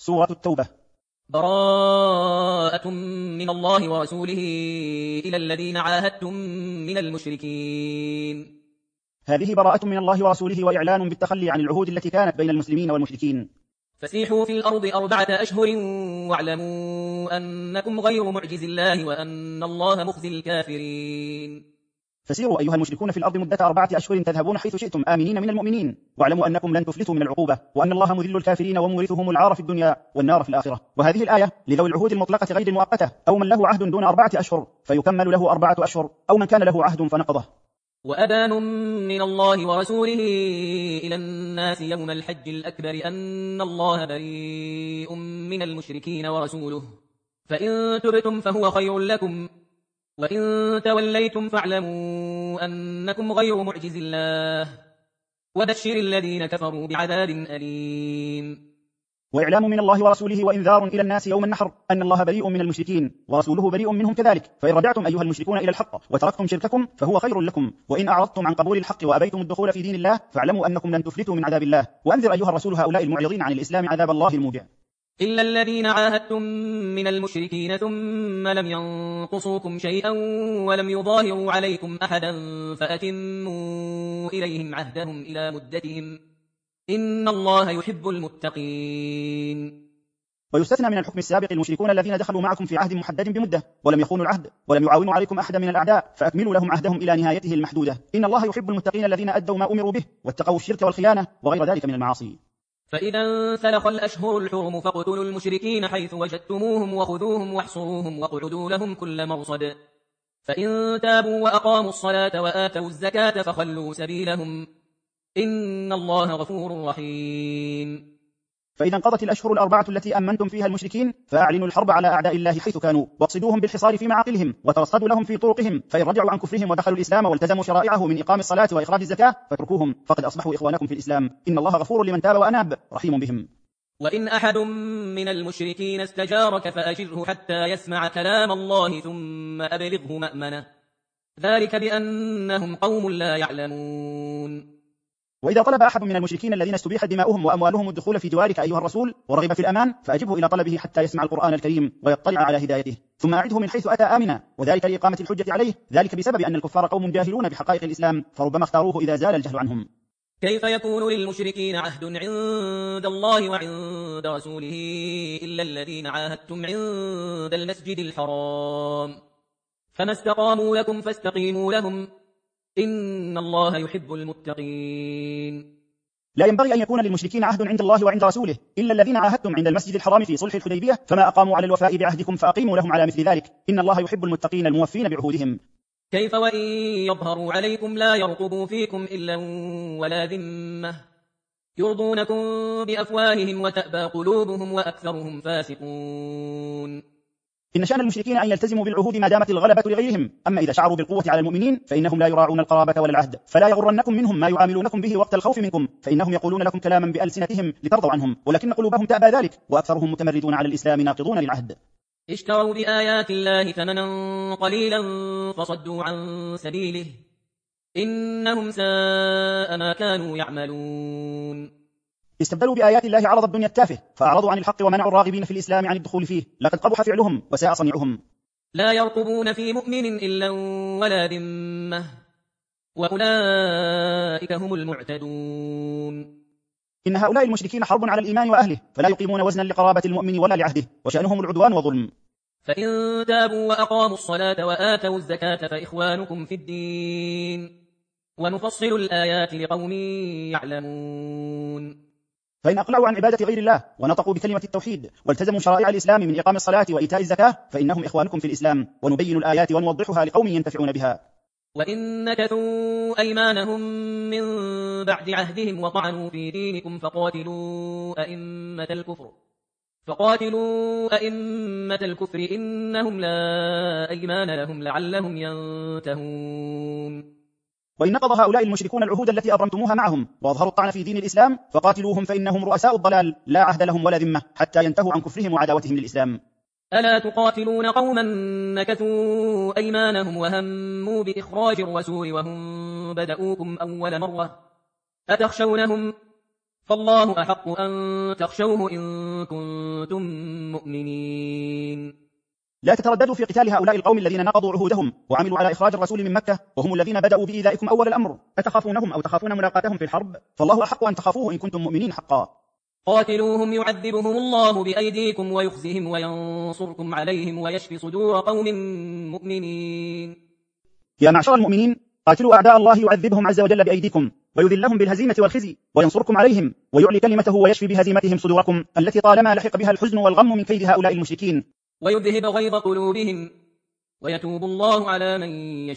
سورة التوبة. براءة من الله ورسوله إلى الذين عاهدتم من المشركين. هذه براءة من الله ورسوله وإعلان بالتخلي عن العهود التي كانت بين المسلمين والمشركين. فسيحوا في الأرض 4 أشهر واعلموا أنكم غير معجز الله وأن الله مخزي الكافرين. فسيروا أيها المشركون في الأرض مدة 4 أشهر تذهبون حيث شئتم آمنين من المؤمنين، واعلموا أنكم لن تفلتوا من العقوبة، وأن الله مذل الكافرين ومورثهم العار في الدنيا والنار في الآخرة. وهذه الآية لذوي العهود المطلقة غير المؤقتة، أو من له عهد دون 4 أشهر فيكمل له 4 أشهر، أو من كان له عهد فنقضه. وأذان من الله ورسوله إلى الناس يوم الحج الأكبر أن الله بريء من المشركين ورسوله، فإن تبتم فهو خير لكم، وإن توليتم فاعلموا أنكم غير معجز الله، وبشر الذين كفروا بعذاب أليم. وإعلام من الله ورسوله وإنذار إلى الناس يوم النحر أن الله بريء من المشركين ورسوله بريء منهم كذلك، فإن رجعتم أيها المشركون إلى الحق وتركتم شرككم فهو خير لكم، وإن أعرضتم عن قبول الحق وأبيتم الدخول في دين الله فاعلموا أنكم لن تفلتوا من عذاب الله. وأنذر أيها الرسول هؤلاء المعرضين عن الإسلام عذاب الله الموجع. إلا الذين عاهدتم من المشركين ثم لم ينقصوكم شيئا ولم يظاهروا عليكم أحدا فأتموا إليهم عهدهم إلى مدتهم، إن الله يحب المتقين. ويستثنى من الحكم السابق المشركون الذين دخلوا معكم في عهد محدد بمدة ولم يخونوا العهد ولم يعاونوا عليكم أحدا من الأعداء، فأكملوا لهم عهدهم إلى نهايته المحدودة، إن الله يحب المتقين الذين أدوا ما أمروا به واتقوا الشرك والخيانة وغير ذلك من المعاصي. فإذا انسلخ الأشهر الحرم فاقتلوا المشركين حيث وجدتموهم وخذوهم واحصروهم واقعدوا لهم كل مرصد، فإن تابوا وأقاموا الصلاة وآتوا الزكاة فخلوا سبيلهم، إن الله غفور رحيم. فإذا انقضت الأشهر 4 التي أمنتم فيها المشركين فأعلنوا الحرب على أعداء الله حيث كانوا، واقصدوهم بالحصار في معاقلهم وترصدوا لهم في طرقهم، فإن رجعوا عن كفرهم ودخلوا الإسلام والتزموا شرائعه من إقام الصلاة وإخراج الزكاة فاتركوهم، فقد أصبحوا إخوانكم في الإسلام، إن الله غفور لمن تاب وأناب رحيم بهم. وإن أحد من المشركين استجارك فأجره حتى يسمع كلام الله ثم أبلغه مأمنه، ذلك بأنهم قوم لا يعلمون. وإذا طلب أحد من المشركين الذين استبيحت دماؤهم وأموالهم الدخول في جوارك أيها الرسول ورغب في الأمان فأجبه إلى طلبه حتى يسمع القرآن الكريم ويطلع على هدايته، ثم أعده من حيث أتى آمنا، وذلك لإقامة الحجة عليه، ذلك بسبب أن الكفار قوم جاهلون بحقائق الإسلام فربما اختاروه إذا زال الجهل عنهم. كيف يكون للمشركين عهد عند الله وعند رسوله إلا الذين عاهدتم عند المسجد الحرام، فما استقاموا لكم فاستقيموا لهم، إن الله يحب المتقين. لا ينبغي أن يكون للمشركين عهد عند الله وعند رسوله إلا الذين عاهدتم عند المسجد الحرام في صلح الحديبية، فما أقاموا على الوفاء بعهدكم فأقيموا لهم على مثل ذلك، إن الله يحب المتقين الموفين بعهودهم. كيف وإن يظهروا عليكم لا يرقبوا فيكم إلا ولا ذمة، يرضونكم بأفواههم وتأبى قلوبهم وأكثرهم فاسقون. إن شأن المشركين أن يلتزموا بالعهود ما دامت الغلبة لغيرهم، أما إذا شعروا بالقوة على المؤمنين فإنهم لا يراعون القرابة ولا العهد، فلا يغرنكم منهم ما يعاملونكم به وقت الخوف منكم، فإنهم يقولون لكم كلاما بألسنتهم لترضوا عنهم ولكن قلوبهم تأبى ذلك، وأكثرهم متمردون على الإسلام ناقضون للعهد. اشتروا بآيات الله ثمنا قليلا فصدوا عن سبيله، إنهم ساء ما كانوا يعملون. استبدلوا بآيات الله عرض الدنيا التافه فأعرضوا عن الحق ومنعوا الراغبين في الإسلام عن الدخول فيه، لقد قبح فعلهم وساء صنيعهم. لا يرقبون في مؤمن إلا ولا ذمة، وأولئك هم المعتدون. إن هؤلاء المشركين حرب على الإيمان وأهله، فلا يقيمون وزنا لقرابة المؤمن ولا لعهده، وشأنهم العدوان وظلم. فإن تابوا وأقاموا الصلاة وآتوا الزكاة فإخوانكم في الدين، ونفصل الآيات لقوم يعلمون. فإن أقلعوا عن عبادة غير الله ونطقوا بكلمة التوحيد والتزموا شرائع الإسلام من إقام الصلاة وإيتاء الزكاة فإنهم إخوانكم في الإسلام، ونبين الآيات ونوضحها لقوم ينتفعون بها. وإن نكثوا أيمانهم من بعد عهدهم وطعنوا في دينكم فقاتلوا أئمة الكفر إنهم لا أيمان لهم لعلهم ينتهون. وإن نقض هؤلاء المشركون العهود التي أبرمتموها معهم وأظهروا الطعن في دين الإسلام فقاتلوهم فإنهم رؤساء الضلال لا عهد لهم ولا ذمة حتى ينتهوا عن كفرهم وعداوتهم للإسلام. ألا تقاتلون قوما نكثوا أيمانهم وهموا بإخراج الرسول وهم بدؤوكم أول مرة، أتخشونهم فالله أحق أن تخشوه إن كنتم مؤمنين. لا تترددوا في قتال هؤلاء القوم الذين نقضوا عهودهم وعملوا على إخراج الرسول من مكة، وهم الذين بدأوا بإيذائكم أول الأمر. أتخافونهم أو تخافون ملاقاتهم في الحرب؟ فالله أحق أن تخافوه إن كنتم مؤمنين حقا. قاتلوهم يعذبهم الله بأيديكم ويخزهم وينصركم عليهم ويشفي صدور قوم مؤمنين. يا معشر المؤمنين، قاتلوا أعداء الله يعذبهم عز وجل بأيديكم ويذلهم بالهزيمة والخزي وينصركم عليهم ويعلي كلمته ويشفي بهزيمتهم صدوركم التي طالما لحق بها الحزن والغم من كيد هؤلاء المشركين، ويذهب غيظ قلوبهم ويتوب الله على من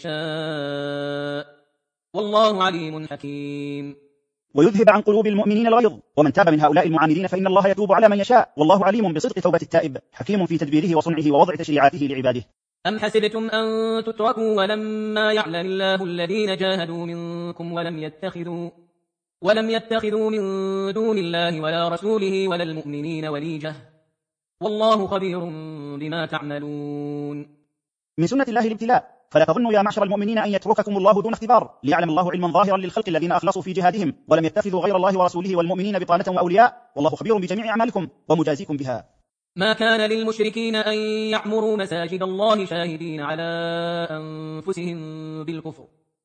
يشاء والله عليم حكيم. ويذهب عن قلوب المؤمنين الغيظ، ومن تاب من هؤلاء المعاندين فإن الله يتوب على من يشاء، والله عليم بصدق توبة التائب، حكيم في تدبيره وصنعه ووضع تشريعاته لعباده. أم حسبتم أن تتركوا ولما يعلم الله الذين جاهدوا منكم ولم يتخذوا من دون الله ولا رسوله ولا المؤمنين وليجة والله خبير بما تعملون. من سنة الله الابتلاء، فلا تظنوا يا معشر المؤمنين أن يترككم الله دون اختبار، ليعلم الله علما ظاهرا للخلق الذين أخلصوا في جهادهم ولم يتخذوا غير الله ورسوله والمؤمنين بطانة وأولياء، والله خبير بجميع أعمالكم ومجازيكم بها. ما كان للمشركين أن يعمروا مساجد الله شاهدين على أنفسهم بالكفر،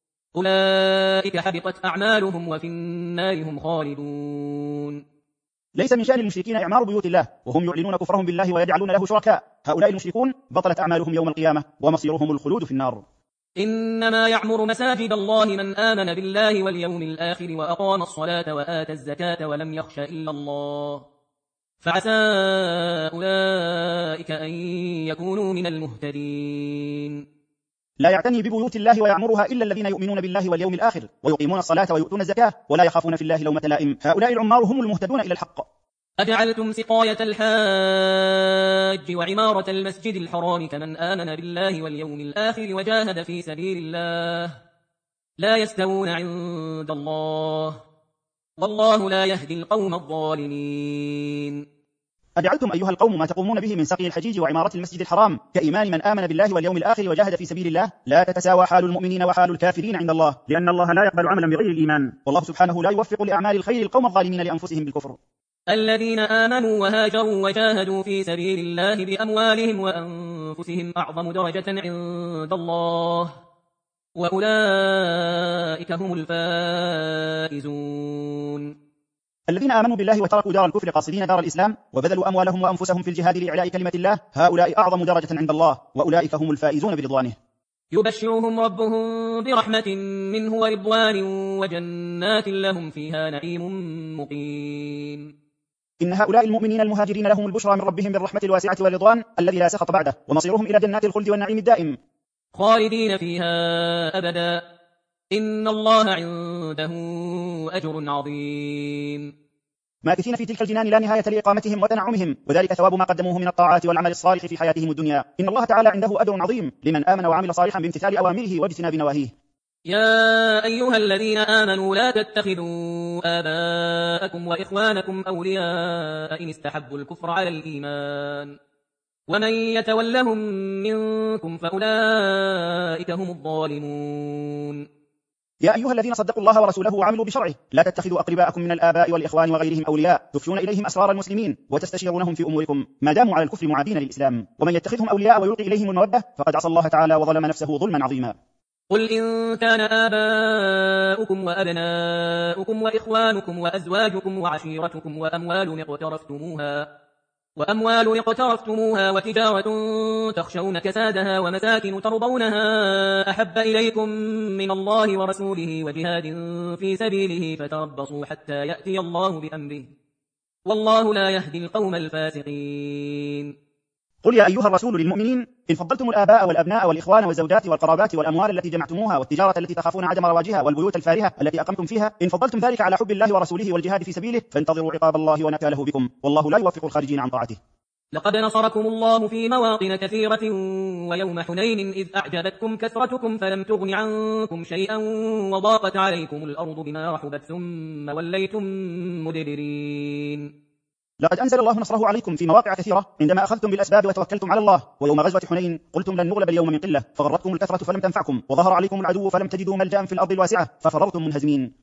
أولئك حبطت أعمالهم وفي النار هم خالدون. ليس من شأن المشركين إعمار بيوت الله وهم يعلنون كفرهم بالله ويجعلون له شركاء، هؤلاء المشركون بطلت أعمالهم يوم القيامة ومصيرهم الخلود في النار. إنما يعمر مساجد الله من آمن بالله واليوم الآخر وأقام الصلاة وآتى الزكاة ولم يخش إلا الله، فعسى أولئك أن يكونوا من المهتدين. لا يعتني ببيوت الله ويعمرها إلا الذين يؤمنون بالله واليوم الآخر ويقيمون الصلاة ويؤتون الزكاة ولا يخافون في الله لومة لائم، هؤلاء العمار هم المهتدون إلى الحق. أجعلتم سقاية الحاج وعمارة المسجد الحرام كمن آمن بالله واليوم الآخر وجاهد في سبيل الله لا يستوون عند الله والله لا يهدي القوم الظالمين. أجعلتم أيها القوم ما تقومون به من سقي الحجيج وعمارة المسجد الحرام كإيمان من آمن بالله واليوم الآخر وجاهد في سبيل الله لا تتساوى حال المؤمنين وحال الكافرين عند الله، لأن الله لا يقبل عملا بغير الإيمان، والله سبحانه لا يوفق لأعمال الخير القوم الظالمين لأنفسهم بالكفر. الذين آمنوا وهاجروا وجاهدوا في سبيل الله بأموالهم وأنفسهم أعظم درجة عند الله وأولئك هم الفائزون. الذين آمنوا بالله وتركوا دار الكفر قاصدين دار الإسلام وبذلوا أموالهم وأنفسهم في الجهاد لإعلاء كلمة الله، هؤلاء أعظم درجة عند الله وأولئك هم الفائزون برضوانه. يبشرهم ربهم برحمة منه ورضوان وجنات لهم فيها نعيم مقيم. إن هؤلاء المؤمنين المهاجرين لهم البشرى من ربهم بالرحمة الواسعة والرضوان الذي لا سخط بعده، ومصيرهم إلى جنات الخلد والنعيم الدائم خالدين فيها أبدا إن الله عنده أجر عظيم. ماكثين في تلك الجنان لا نهاية لإقامتهم وتنعمهم، وذلك ثواب ما قدموه من الطاعات والعمل الصالح في حياتهم الدنيا. إن الله تعالى عنده أجر عظيم لمن آمن وعمل صالحا بامتثال أوامره واجتناب نواهيه. يا أيها الذين آمنوا لا تتخذوا آباءكم وإخوانكم أولياء إن استحبوا الكفر على الإيمان ومن يتولهم منكم فأولئك هم الظالمون. يا أيها الذين صدقوا الله ورسوله وعملوا بشرعه لا تتخذوا أقرباءكم من الآباء والإخوان وغيرهم أولياء تفشون إليهم أسرار المسلمين وتستشيرونهم في أموركم ما داموا على الكفر معادين للإسلام، ومن يتخذهم أولياء ويلقي إليهم المودة فقد عصى الله تعالى وظلم نفسه ظلما عظيما. قل إن كان آباؤكم وأبناؤكم وإخوانكم وأزواجكم وعشيرتكم وأموال اقترفتموها وتجارة تخشون كسادها ومساكن ترضونها أحب إليكم من الله ورسوله وجهاد في سبيله فتربصوا حتى يأتي الله بأمره والله لا يهدي القوم الفاسقين. قل يا أيها الرسول للمؤمنين إن فضلتم الآباء والأبناء والإخوان والزوجات والقرابات والأموال التي جمعتموها والتجارة التي تخافون عدم رواجها والبيوت الفارهة التي أقمتم فيها، إن فضلتم ذلك على حب الله ورسوله والجهاد في سبيله فانتظروا عقاب الله ونكاله بكم والله لا يوفق الخارجين عن طاعته. لقد نصركم الله في مواطن كثيرة ويوم حنين إذ أعجبتكم كثرتكم فلم تغن عنكم شيئا وضاقت عليكم الأرض بما رحبت ثم وليتم مدبرين. لقد أنزل الله نصره عليكم في مواقع كثيرة عندما أخذتم بالأسباب وتوكلتم على الله، ويوم غزوة حنين قلتم لن نغلب اليوم من قلة فغرتكم الكثرة فلم تنفعكم وظهر عليكم العدو فلم تجدوا ملجأ في الأرض الواسعة ففررتم منهزمين.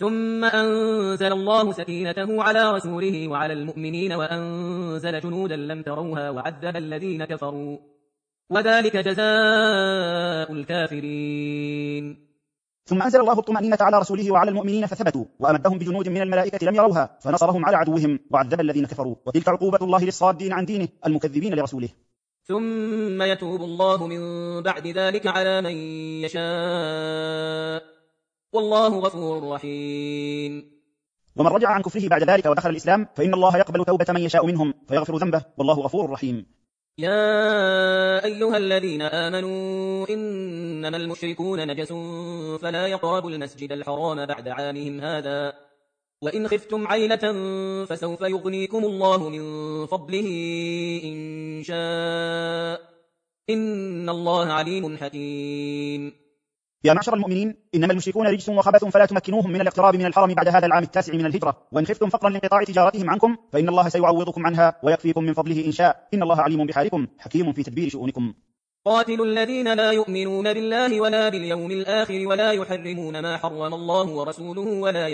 ثم أنزل الله سكينته على رسوله وعلى المؤمنين وأنزل جنودا لم تروها وعذب الذين كفروا وذلك جزاء الكافرين. ثم أنزل الله الطمأنينة على رسوله وعلى المؤمنين فثبتوا وأمدهم بجنود من الملائكة لم يروها فنصرهم على عدوهم وعذب الذين كفروا، وتلك عقوبة الله للصادين عن دينه المكذبين لرسوله. ثم يتوب الله من بعد ذلك على من يشاء والله غفور رحيم. ومن رجع عن كفره بعد ذلك ودخل الإسلام فإن الله يقبل توبة من يشاء منهم فيغفر ذنبه والله غفور رحيم. يا أيها الذين آمنوا إنما المشركون نجس فلا يقربوا المسجد الحرام بعد عامهم هذا وإن خفتم عيلة فسوف يغنيكم الله من فضله إن شاء إن الله عليم حكيم. يا معشر المؤمنين إنما المشركون رجس وخبث فلا تمكنوهم من الاقتراب من الحرم بعد هذا العام 9 من الهجرة، وإن خفتم فقرا لانقطاع تجارتهم عنكم فإن الله سيعوضكم عنها ويكفيكم من فضله إن شاء إن الله عليم بحالكم حكيم في تدبير شؤونكم. قاتلوا الذين لا يؤمنون بالله ولا باليوم الآخر ولا يحرمون ما حرم الله ورسوله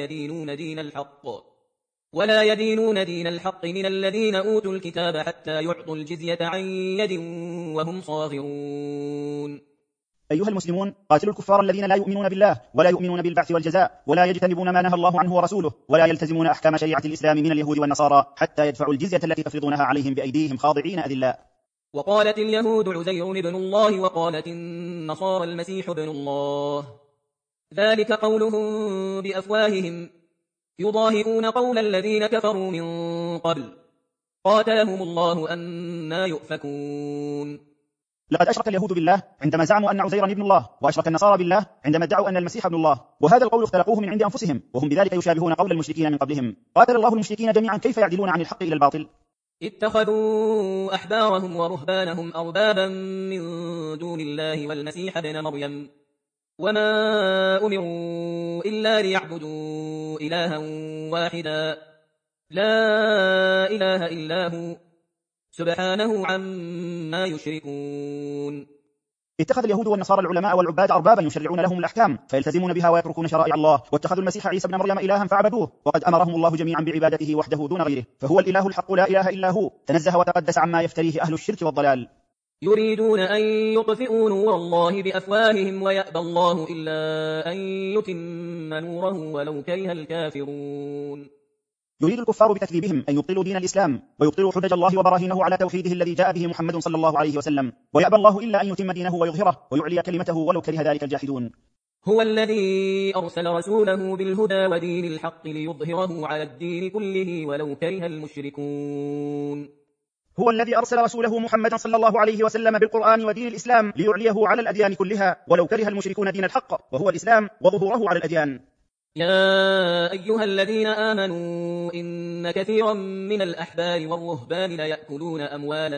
ولا يدينون دين الحق من الذين أوتوا الكتاب حتى يعطوا الجزية عن يد وهم صاغرون. أيها المسلمون قاتلوا الكفار الذين لا يؤمنون بالله ولا يؤمنون بالبعث والجزاء ولا يجتنبون ما نهى الله عنه ورسوله ولا يلتزمون أحكام شريعة الإسلام من اليهود والنصارى حتى يدفعوا الجزية التي تفرضونها عليهم بأيديهم خاضعين أذلاء. وقالت اليهود عزير ابن الله وقالت النصارى المسيح ابن الله ذلك قولهم بأفواههم يضاهئون قول الذين كفروا من قبل قاتلهم الله أنى يؤفكون. لقد أشرك اليهود بالله عندما زعموا أن عزيرا ابن الله، وأشرك النصارى بالله عندما ادعوا أن المسيح ابن الله، وهذا القول اختلقوه من عند أنفسهم وهم بذلك يشابهون قول المشركين من قبلهم. قاتل الله المشركين جميعا كيف يعدلون عن الحق إلى الباطل. اتخذوا أحبارهم ورهبانهم أربابا من دون الله والمسيح ابن مريم وما أمروا إلا ليعبدوا إلها واحدا لا إله إلا هو سبحانه عما يشركون. اتخذ اليهود والنصارى العلماء والعباد أربابا يشرعون لهم الأحكام فيلتزمون بها ويتركون شرائع الله، واتخذوا المسيح عيسى ابن مريم إلها فعبدوه وقد أمرهم الله جميعا بعبادته وحده دون غيره، فهو الإله الحق لا إله إلا هو تنزه وتقدس عما يفتريه أهل الشرك والضلال. يريدون أن يطفئوا نور الله بأفواههم ويأبى الله إلا أن يتم نوره ولو كره الكافرون. يريد الكفار بتكذيبهم أن يبطلوا دين الإسلام ويبطلوا حجج الله وبراهينه على توحيده الذي جاء به محمد صلى الله عليه وسلم، ويأبى الله إلا أن يتم دينه ويظهره ويعلي كلمته ولو كره ذلك الجاحدون. هو الذي أرسل رسوله بالهدى ودين الحق ليظهره على الدين كله ولو كره المشركون. هو الذي أرسل رسوله محمدا صلى الله عليه وسلم بالقرآن ودين الإسلام ليعليه على الأديان كلها ولو كره المشركون دين الحق وهو الإسلام وظهوره على الأديان. يا أيها الذين آمنوا إن كثيرا من الأحبار والرهبان ليأكلون أموال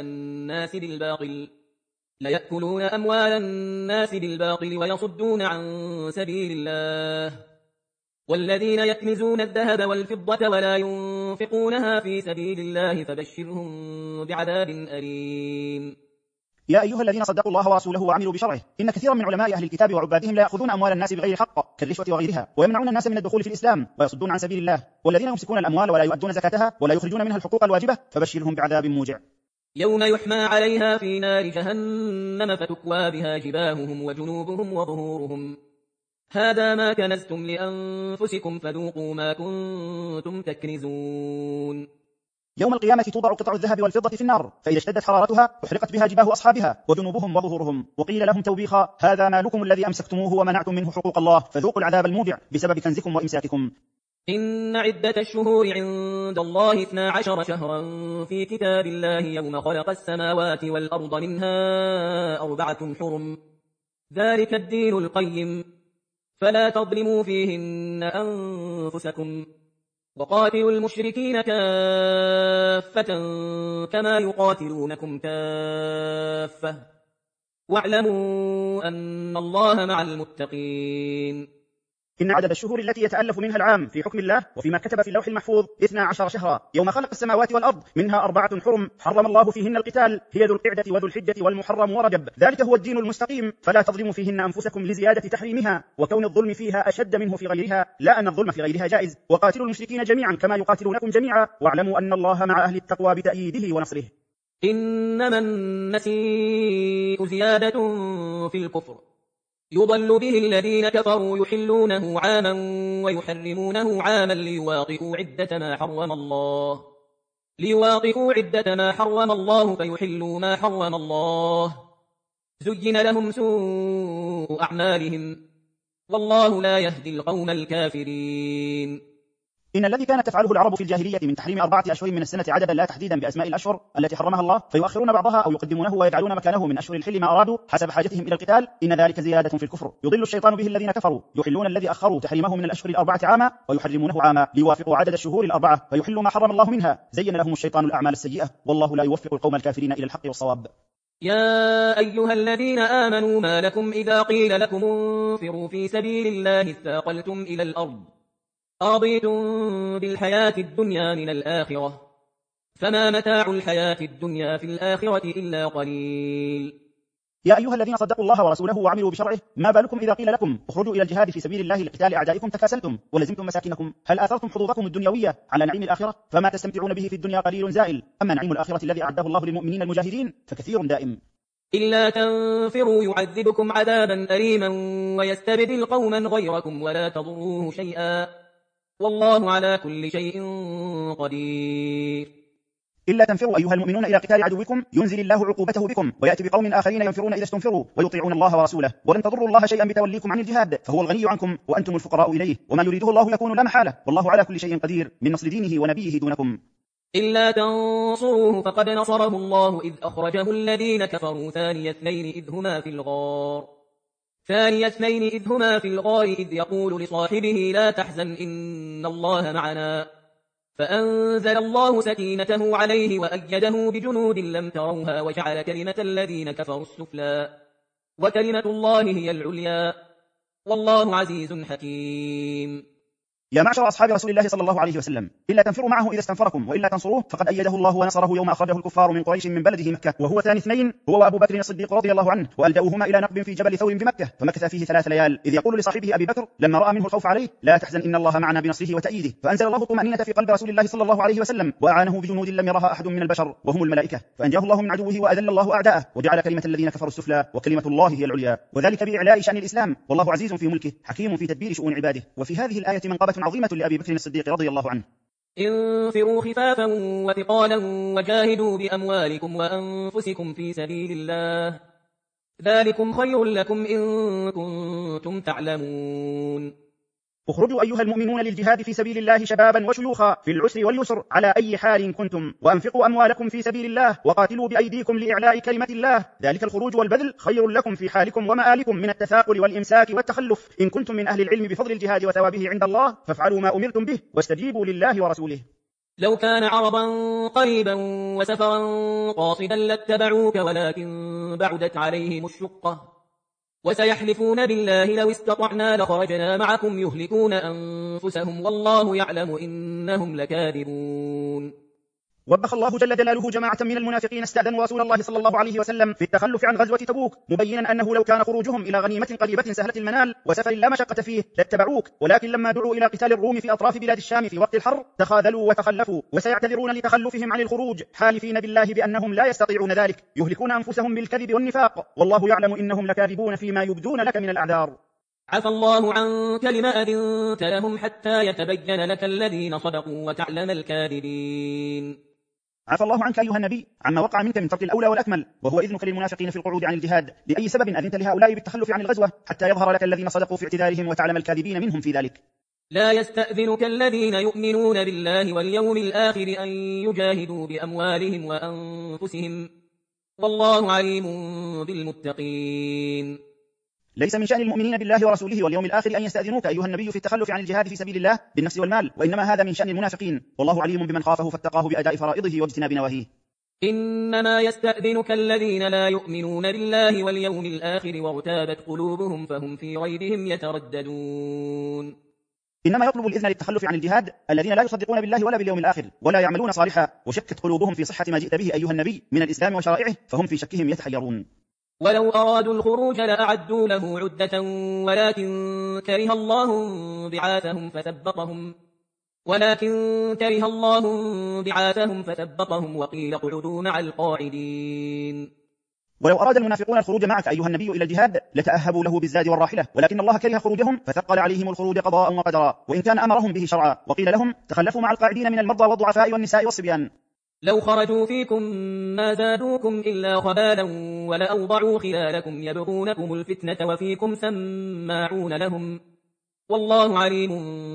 الناس بالباطل ويصدون عن سبيل الله والذين يكنزون الذهب والفضة ولا ينفقونها في سبيل الله فبشرهم بعذاب أليم. يا أيها الذين صدقوا الله ورسوله وعملوا بشرعه إن كثيرا من علماء أهل الكتاب وعبادهم لا يأخذون أموال الناس بغير حق كالرشوة وغيرها ويمنعون الناس من الدخول في الإسلام ويصدون عن سبيل الله، والذين يمسكون الأموال ولا يؤدون زكاتها ولا يخرجون منها الحقوق الواجبة فبشرهم بعذاب موجع. يوم يحمى عليها في نار جهنم فتكوى بها جباههم وجنوبهم وظهورهم هذا ما كنزتم لأنفسكم فذوقوا ما كنتم تكنزون. يوم القيامة توضع قطع الذهب والفضة في النار فإذا اشتدت حرارتها أحرقت بها جباه أصحابها وجنوبهم وظهورهم وقيل لهم توبيخا هذا مالكم الذي أمسكتموه ومنعتم منه حقوق الله فذوقوا العذاب الموجع بسبب كنزكم وإمساككم. إن عدة الشهور عند الله 12 شهرا في كتاب الله يوم خلق السماوات والأرض منها 4 حرم ذلك الدين القيم فلا تظلموا فيهن أنفسكم وقاتلوا المشركين كافة كما يقاتلونكم كافة واعلموا أن الله مع المتقين. إن عدد الشهور التي يتألف منها العام في حكم الله وفيما كتب في اللوح المحفوظ 12 شهرا يوم خلق السماوات والأرض، منها 4 حرم حرم الله فيهن القتال، هي ذو القعدة وذو الحجة والمحرم ورجب، ذلك هو الدين المستقيم، فلا تظلموا فيهن أنفسكم لزيادة تحريمها، وكون الظلم فيها أشد منه في غيرها، لا أن الظلم في غيرها جائز. وقاتلوا المشركين جميعا كما يقاتلونكم جميعا، واعلموا أن الله مع أهل التقوى بتأييده ونصره. إنما النسيء زيادة في الكفر، يضل به الذين كفروا يحلونه عاما ويحرمونه عاما ليواطئوا عدة ما حرم الله فيحلوا ما حرم الله. زين لهم سوء أعمالهم والله لا يهدي القوم الكافرين. إن الذي كانت تفعله العرب في الجاهلية من تحريم 4 أشهر من السنة عددا لا تحديدا بأسماء الأشهر التي حرمها الله، فيؤخرون بعضها أو يقدمونه ويجعلون مكانه من أشهر الحل ما أرادوا حسب حاجتهم إلى القتال، إن ذلك زيادة في الكفر، يضل الشيطان به الذين كفروا، يحلون الذي أخروا تحريمه من الأشهر 4 عاما ويحرمونه عاما ليوافقوا عدد الشهور 4 فيحلوا ما حرم الله منها. زين لهم الشيطان الأعمال السيئة والله لا يوفق القوم الكافرين إلى الحق والصواب. يا أيها الذين آمنوا ما لكم إذا قيل لكم انفروا في سبيل الله اثاقلتم إلى الأرض أرضيتم بالحياة الدنيا من الآخرة فما متاع الحياة الدنيا في الآخرة إلا قليل. يا أيها الذين صدقوا الله ورسوله وعملوا بشرعه ما بالكم إذا قيل لكم اخرجوا إلى الجهاد في سبيل الله لقتال أعدائكم تكاسلتم ولزمتم مساكنكم، هل آثرتم حظوظكم الدنيوية على نعيم الآخرة؟ فما تستمتعون به في الدنيا قليل زائل، أما نعيم الآخرة الذي أعده الله للمؤمنين المجاهدين فكثير دائم. إلا تنفروا يعذبكم عذابا أليما ويستبدل قوما غيركم ولا تضروه شيئا والله على كل شيء قدير. إلا تنفروا أيها المؤمنون إلى قتال عدوكم ينزل الله عقوبته بكم ويأتي بقوم آخرين ينفرون إذا استنفروا ويطيعون الله ورسوله ولن تضروا الله شيئا بتوليكم عن الجهاد فهو الغني عنكم وأنتم الفقراء إليه، وما يريده الله يكون لا محالة والله على كل شيء قدير من نصر دينه ونبيه دونكم. إلا تنصروه فقد نصره الله إذ أخرجه الذين كفروا ثاني اثنين إذ هما في الغار إذ يقول لصاحبه لا تحزن إن الله معنا فأنزل الله سكينته عليه وأيده بجنود لم تروها وجعل كلمة الذين كفروا السفلى وكلمة الله هي العليا والله عزيز حكيم. يا معشر أصحاب رسول الله صلى الله عليه وسلم إلا تنفروا معه إذا استنفركم وإلا تنصروه فقد أيده الله ونصره يوم أخرجه الكفار من قريش من بلده مكة وهو ثاني اثنين هو وأبو بكر الصديق رضي الله عنه، وألجأوهما إلى نقب في جبل ثور بمكة فمكث فيه 3 ليال إذ يقول لصاحبه أبي بكر لما رأى منه الخوف عليه لا تحزن إن الله معنا بنصره وتأييده، فأنزل الله طمأنينة في قلب رسول الله صلى الله عليه وسلم وأعانه بجنود لم يرها أحد من البشر وهم الملائكة، فأنجاه الله من عدوه وأذل الله أعداءه وجعل كلمة الذين كفروا السفلى وكلمة الله هي العليا، وذلك بإعلاء شأن الإسلام والله عزيز في ملكه حكيم في تدبير شؤون عباده. وفي هذه الآية منقبة عظيمة لأبي بكر الصديق رضي الله عنه. انفروا خفافا وثقالا وجاهدوا بأموالكم وأنفسكم في سبيل الله ذلكم خير لكم إن كنتم تعلمون. اخرجوا أيها المؤمنون للجهاد في سبيل الله شبابا وشيوخا في العسر واليسر على أي حال كنتم، وأنفقوا أموالكم في سبيل الله وقاتلوا بأيديكم لإعلاء كلمة الله، ذلك الخروج والبذل خير لكم في حالكم ومآلكم من التثاقل والإمساك والتخلف، إن كنتم من أهل العلم بفضل الجهاد وثوابه عند الله فافعلوا ما أمرتم به واستجيبوا لله ورسوله. لو كان عرضا قريبا وسفرا قاصدا لاتبعوك ولكن بعدت عليهم الشقة وسيحلفون بالله لو استطعنا لخرجنا معكم يهلكون أنفسهم والله يعلم إنهم لكاذبون. وبخ الله جل جلاله جماعة من المنافقين استأذنوا رسول الله صلى الله عليه وسلم في التخلف عن غزوة تبوك مبينا أنه لو كان خروجهم إلى غنيمة قريبة سهلة المنال وسفر لا مشقة فيه لاتبعوك، ولكن لما دعوا إلى قتال الروم في أطراف بلاد الشام في وقت الحر تخاذلوا وتخلفوا وسيعتذرون لتخلفهم عن الخروج حالفين بالله بأنهم لا يستطيعون ذلك يهلكون أنفسهم بالكذب والنفاق والله يعلم إنهم لكاذبون فيما يبدون لك من الأعذار. عفى الله عنك لما أذنت لهم حتى يتبين لك الذين صدقوا وتعلم الكاذبين. عفى الله عنك أيها النبي عما وقع منك من ترك الأولى والأكمل وهو إذنك للمنافقين في القعود عن الجهاد لأي سبب أذنت لهؤلاء بالتخلف عن الغزوة حتى يظهر لك الذين صدقوا في اعتذارهم وتعلم الكاذبين منهم في ذلك. لا يستأذنك الذين يؤمنون بالله واليوم الآخر أن يجاهدوا بأموالهم وأنفسهم والله عليم بالمتقين. ليس من شأن المؤمنين بالله ورسوله واليوم الآخر أن يستأذنوك أيها النبي في التخلف عن الجهاد في سبيل الله بالنفس والمال، وإنما هذا من شأن المنافقين والله عليم بمن خافه فاتقاه بأداء فرائضه واجتناب نواهيه. إنما يستأذنك الذين لا يؤمنون بالله واليوم الآخر وارتابت قلوبهم فهم في ريبهم يترددون. إنما يطلب الإذن للتخلف عن الجهاد الذين لا يصدقون بالله ولا باليوم الآخر ولا يعملون صالحا، وشكت قلوبهم في صحة ما جئت به أيها النبي من الإسلام وشرائعه، فهم في شكهم يتحيرون. ولو أرادوا الخروج لأعدوا له عدة ولكن كره الله بعاثهم فثبطهم وقيل اقعدوا مع القاعدين. ولو أراد المنافقون الخروج معك أيها النبي إلى الجهاد لتأهبوا له بالزاد والراحلة، ولكن الله كره خروجهم فثقل عليهم الخروج قضاء وقدرا، وإن كان أمرهم به شرعا، وقيل لهم تخلفوا مع القاعدين من المرضى والضعفاء والنساء والصبيان. لو خرجوا فيكم ما زادوكم إلا خبالا ولأوضعوا خلالكم يبغونكم الفتنة وفيكم سماعون لهم والله عليم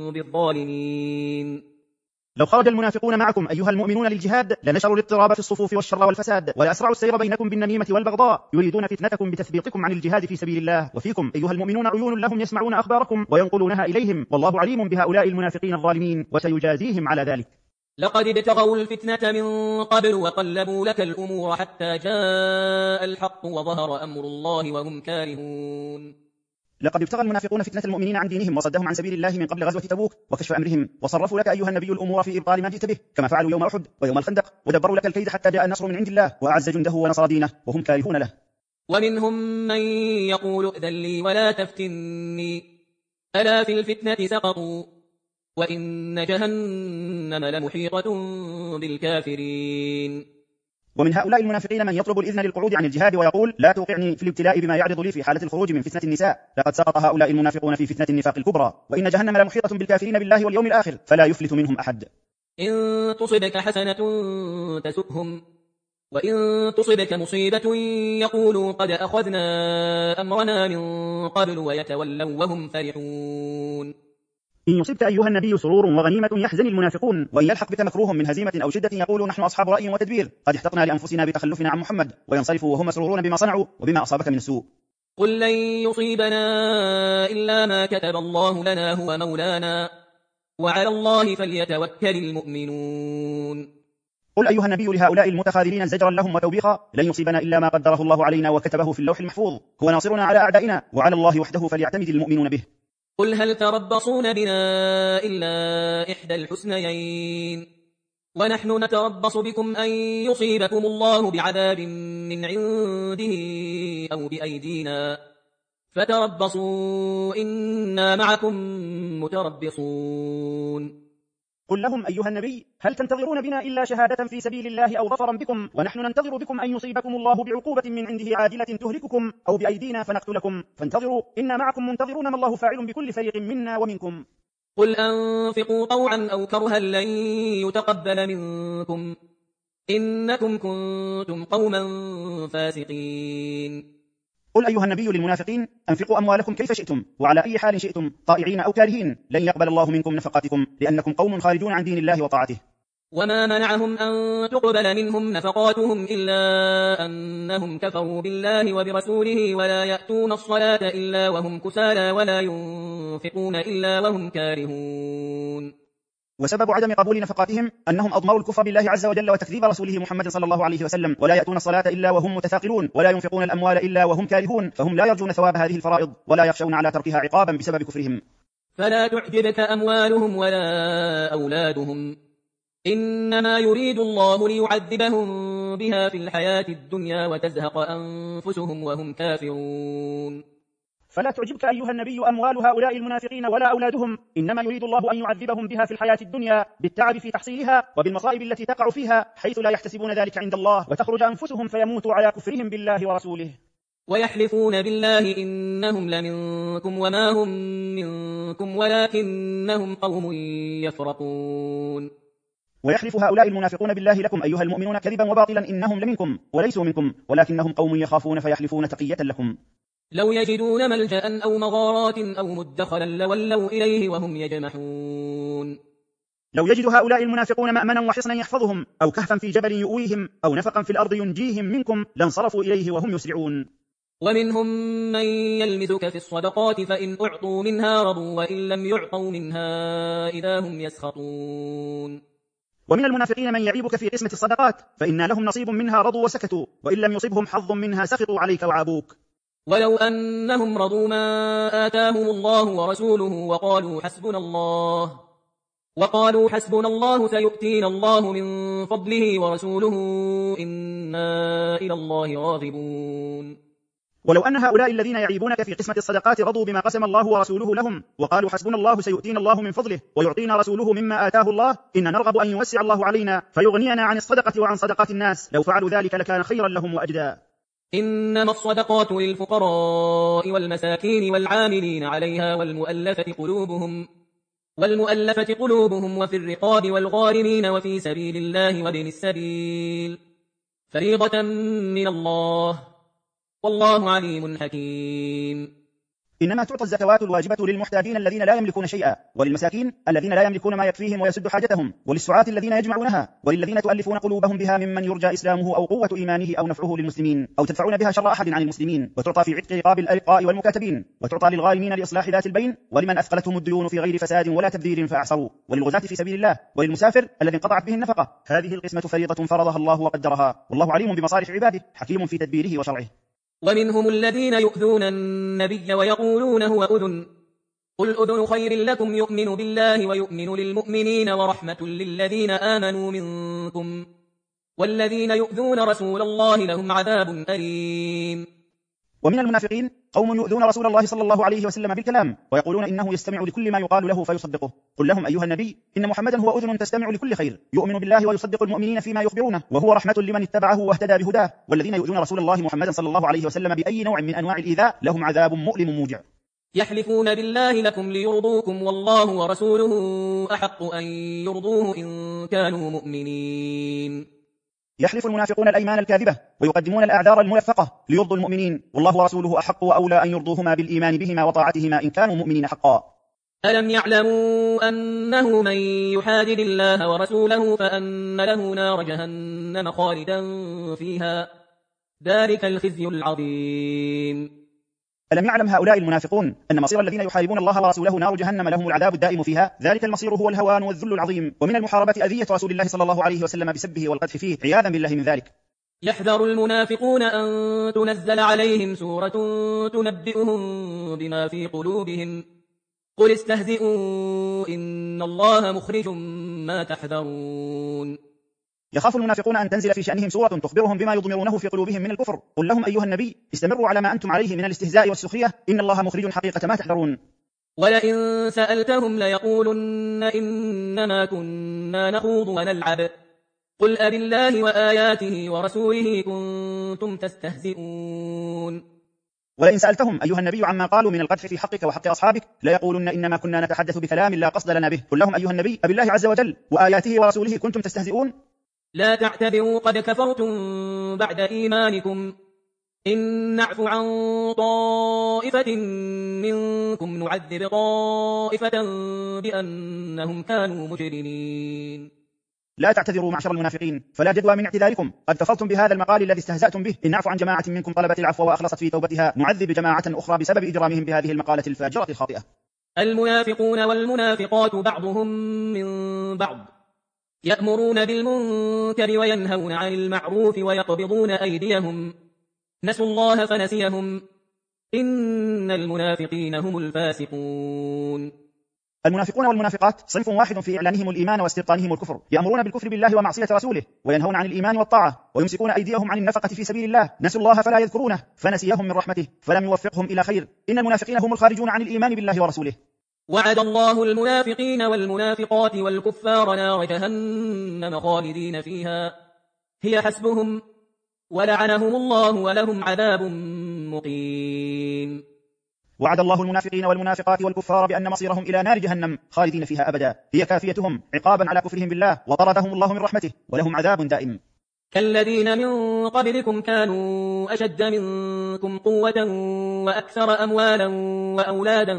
بالظالمين. لو خرج المنافقون معكم أيها المؤمنون للجهاد لنشروا الاضطراب في الصفوف والشر والفساد، ولأسرعوا السير بينكم بالنميمة والبغضاء، يريدون فتنتكم بتثبيطكم عن الجهاد في سبيل الله، وفيكم أيها المؤمنون عيون لهم يسمعون أخباركم وينقلونها إليهم، والله عليم بهؤلاء المنافقين الظالمين وسيجازيهم على ذلك. لقد ابتغوا الفتنة من قبل وقلبوا لك الأمور حتى جاء الحق وظهر أمر الله وهم كارهون. لقد ابتغى المنافقون فتنة المؤمنين عن دينهم وصدهم عن سبيل الله من قبل غزوة تبوك وكشف أمرهم، وصرفوا لك أيها النبي الأمور في إبطال ما جئت به، كما فعلوا يوم أحد ويوم الخندق، ودبروا لك الكيد حتى جاء النصر من عند الله وأعز جنده ونصر دينه وهم كارهون له. ومنهم من يقول ائذن لي ولا تفتني ألا في الفتنة سقطوا وإن جهنم لمحيطة بالكافرين. ومن هؤلاء المنافقين من يطلب الإذن للقعود عن الجهاد ويقول لا توقعني في الابتلاء بما يعرض لي في حالة الخروج من فتنة النساء، لقد سقط هؤلاء المنافقون في فتنة النفاق الكبرى، وإن جهنم لمحيطة بالكافرين بالله واليوم الآخر فلا يفلت منهم أحد. إن تصبك حسنة تسؤهم وإن تصبك مصيبة يقولوا قد أخذنا أمرنا من قبل ويتولوا وهم فرحون. إن يصبك أيها النبي سرور وغنيمة يحزن المنافقون، وإن يلحق بك مكروه من هزيمة أو شدة يقولوا نحن أصحاب رأي وتدبير قد احتقنا لأنفسنا بتخلفنا عن محمد، وينصرفوا وهم مسرورون بما صنعوا وبما أصابك من السوء. قل لن يصيبنا إلا ما كتب الله لنا هو مولانا وعلى الله فليتوكل المؤمنون. قل أيها النبي لهؤلاء المتخاذلين زجرا لهم وتوبيخا لن يصيبنا إلا ما قدره الله علينا وكتبه في اللوح المحفوظ، هو ناصرنا على أعدائنا وعلى الله وحده فليعتمد المؤمنون به. قل هل تربصون بنا إلا إحدى الحسنيين ونحن نتربص بكم أن يصيبكم الله بعذاب من عنده أو بأيدينا فتربصوا إنا معكم متربصون. قل لهم أيها النبي هل تنتظرون بنا إلا شهادة في سبيل الله أو ظفرا بكم، ونحن ننتظر بكم أن يصيبكم الله بعقوبة من عنده عاجلة تهلككم أو بأيدينا فنقتلكم، فانتظروا إنا معكم منتظرون ما الله فاعل بكل فريق منا ومنكم. قل أنفقوا طوعا أو كرها لن يتقبل منكم إنكم كنتم قوما فاسقين. قل أيها النبي للمنافقين أنفقوا أموالكم كيف شئتم وعلى أي حال شئتم طائعين أو كارهين لن يقبل الله منكم نفقاتكم لأنكم قوم خارجون عن دين الله وطاعته. وما منعهم أن تقبل منهم نفقاتهم إلا أنهم كفروا بالله وبرسوله ولا يأتون الصلاة إلا وهم كسالى ولا ينفقون إلا وهم كارهون. وسبب عدم قبول نفقاتهم أنهم أضمروا الكفر بالله عز وجل وتكذيب رسوله محمد صلى الله عليه وسلم، ولا يأتون الصلاة إلا وهم متثاقلون ولا ينفقون الأموال إلا وهم كارهون، فهم لا يرجون ثواب هذه الفرائض ولا يخشون على تركها عقابا بسبب كفرهم. فلا تعجبك أموالهم ولا أولادهم إنما يريد الله ليعذبهم بها في الحياة الدنيا وتزهق أنفسهم وهم كافرون. فلا تعجبك أيها النبي أموال هؤلاء المنافقين ولا أولادهم، إنما يريد الله أن يعذبهم بها في الحياة الدنيا بالتعب في تحصيلها وبالمصائب التي تقع فيها حيث لا يحتسبون ذلك عند الله، وتخرج أنفسهم فيموتوا على كفرهم بالله ورسوله. ويحلفون بالله إنهم لمنكم وما هم منكم ولكنهم قوم يفرقون. ويحلف هؤلاء المنافقون بالله لكم أيها المؤمنون كذبا وباطلا إنهم لمنكم وليسوا منكم ولكنهم قوم يخافون فيحلفون تقية لكم. لو يجدون ملجأ أو مغارات أو مدخلا لولوا إليه وهم يجمحون. لو يجد هؤلاء المنافقون مأمنا وحصنا يحفظهم أو كهفا في جبل يؤويهم أو نفقا في الأرض ينجيهم منكم لانصرفوا إليه وهم يسرعون. ومنهم من يلمزك في الصدقات فإن أعطوا منها رضوا وإن لم يعطوا منها إذا هم يسخطون. ومن المنافقين من يعيبك في قسمة الصدقات، فإن لهم نصيب منها رضوا وسكتوا، وإن لم يصبهم حظ منها سخطوا عليك وعابوك. ولو أنهم رضوا ما آتاهم الله ورسوله وقالوا حسبنا الله سيؤتينا الله من فضله ورسوله إنا إلى الله راغبون. ولو أن هؤلاء الذين يعيبونك في قسمة الصدقات رضوا بما قسم الله ورسوله لهم وقالوا حسبنا الله سيؤتينا الله من فضله ويعطينا رسوله مما آتاه الله إن نرغب أن يوسع الله علينا فيغنينا عن الصدقة وعن صدقات الناس، لو فعلوا ذلك لكان خيرا لهم وأجدى. إنما الصدقات للفقراء والمساكين والعاملين عليها والمؤلفة قلوبهم وفي الرقاب والغارمين وفي سبيل الله وابن السبيل فريضة من الله والله عليم حكيم. إنما تعطى الزكوات الواجبة للمحتاجين الذين لا يملكون شيئا، وللمساكين الذين لا يملكون ما يكفيهم ويسد حاجتهم، وللسعاة الذين يجمعونها، وللذين تؤلفون قلوبهم بها ممن يرجى إسلامه أو قوة إيمانه أو نفعه للمسلمين، أو تدفعون بها شر أحد عن المسلمين. وتعطى في عتق رقاب الأرقاء والمكاتبين، وتعطى للغارمين لإصلاح ذات البين، ولمن أثقلتهم الديون في غير فساد ولا تبذير فأعصروا، وللغزاة في سبيل الله، وللمسافر الذي انقطعت به النفقة. هذه القسمة فريضة فرضها الله وقدرها، والله عليم بمصالح عباده حكيم في تدبيره وشرعه. ومنهم الذين يؤذون النبي ويقولون هو أذن، قل أذن خير لكم يؤمن بالله ويؤمن للمؤمنين ورحمة للذين آمنوا منكم، والذين يؤذون رسول الله لهم عذاب أليم. ومن المنافقين قوم يؤذون رسول الله صلى الله عليه وسلم بالكلام ويقولون إنه يستمع لكل ما يقال له فيصدقه. قل لهم أيها النبي إن محمدا هو أذن تستمع لكل خير، يؤمن بالله ويصدق المؤمنين فيما يخبرونه، وهو رحمة لمن اتبعه واهتدى بهداه. والذين يؤذون رسول الله محمدا صلى الله عليه وسلم بأي نوع من أنواع الإيذاء لهم عذاب مؤلم موجع. يحلفون بالله لكم ليرضوكم والله ورسوله أحق أن يرضوه إن كانوا مؤمنين. يحلف المنافقون الأيمان الكاذبة ويقدمون الأعذار الملفقة ليرضوا المؤمنين، والله ورسوله أحق وأولى أن يرضوهما بالإيمان بهما وطاعتهما إن كانوا مؤمنين حقا. ألم يعلموا أنه من يحادد الله ورسوله فأن له نار جهنم خالدا فيها ذلك الخزي العظيم. ألم يعلم هؤلاء المنافقون أن مصير الذين يحاربون الله ورسوله نار جهنم لهم العذاب الدائم فيها، ذلك المصير هو الهوان والذل العظيم، ومن المحاربة أذية رسول الله صلى الله عليه وسلم بسبه والقذف فيه عياذا بالله من ذلك. يحذر المنافقون أن تنزل عليهم سورة تنبئهم بما في قلوبهم قل استهزئوا إن الله مخرج ما تحذرون. يخاف المنافقون أن تنزل في شأنهم سورة تخبرهم بما يضمرونه في قلوبهم من الكفر. قل لهم أيها النبي استمروا على ما أنتم عليه من الاستهزاء والسخرية، إن الله مخرج حقيقة ما تحذرون. ولئن سألتهم ليقولن إنما كنا نخوض ونلعب قل أبالله وآياته ورسوله كنتم تستهزئون. ولئن سألتهم أيها النبي عما قالوا من القدح في حقك وحق أصحابك ليقولن إنما كنا نتحدث بكلام لا قصد لنا به. قل لهم أيها النبي أبالله عز وجل وآياته ورسوله كنتم تستهزئون. لا تعتذروا قد كفرتم بعد إيمانكم إن نعف عن طائفة منكم نعذب طائفة بأنهم كانوا مجرمين. لا تعتذروا معشر المنافقين فلا جدوى من اعتذاركم، قد كفرتم بهذا المقال الذي استهزأتم به. إن نعفو عن جماعة منكم طلبت العفو وأخلصت في توبتها نعذب جماعة أخرى بسبب إجرامهم بهذه المقالة الفاجرة الخاطئة. المنافقون والمنافقات بعضهم من بعض يأمرون بالمنكر وينهون عن المعروف ويقبضون أيديهم نسوا الله فنسيهم إن المنافقين هم الفاسقون. المنافقون والمنافقات صنف واحد في إعلانهم الإيمان واستبطانهم الكفر، يأمرون بالكفر بالله ومعصية رسوله وينهون عن الإيمان والطاعة ويمسكون أيديهم عن النفقة في سبيل الله، نسوا الله فلا يذكرونه فنسيهم من رحمته فلم يوفقهم إلى خير. إن المنافقين هم الخارجون عن الإيمان بالله ورسوله. وعد الله المنافقين والمنافقات والكفار نار جهنم خالدين فيها هي حسبهم ولعنهم الله ولهم عذاب مقيم. وعد الله المنافقين والمنافقات والكفار بأن مصيرهم إلى نار جهنم خالدين فيها أبدا، هي كافيتهم عقابا على كفرهم بالله وطردهم الله من رحمته ولهم عذاب دائم. كالذين من قبلكم كانوا أشد منكم قوة وأكثر أموالا وأولادا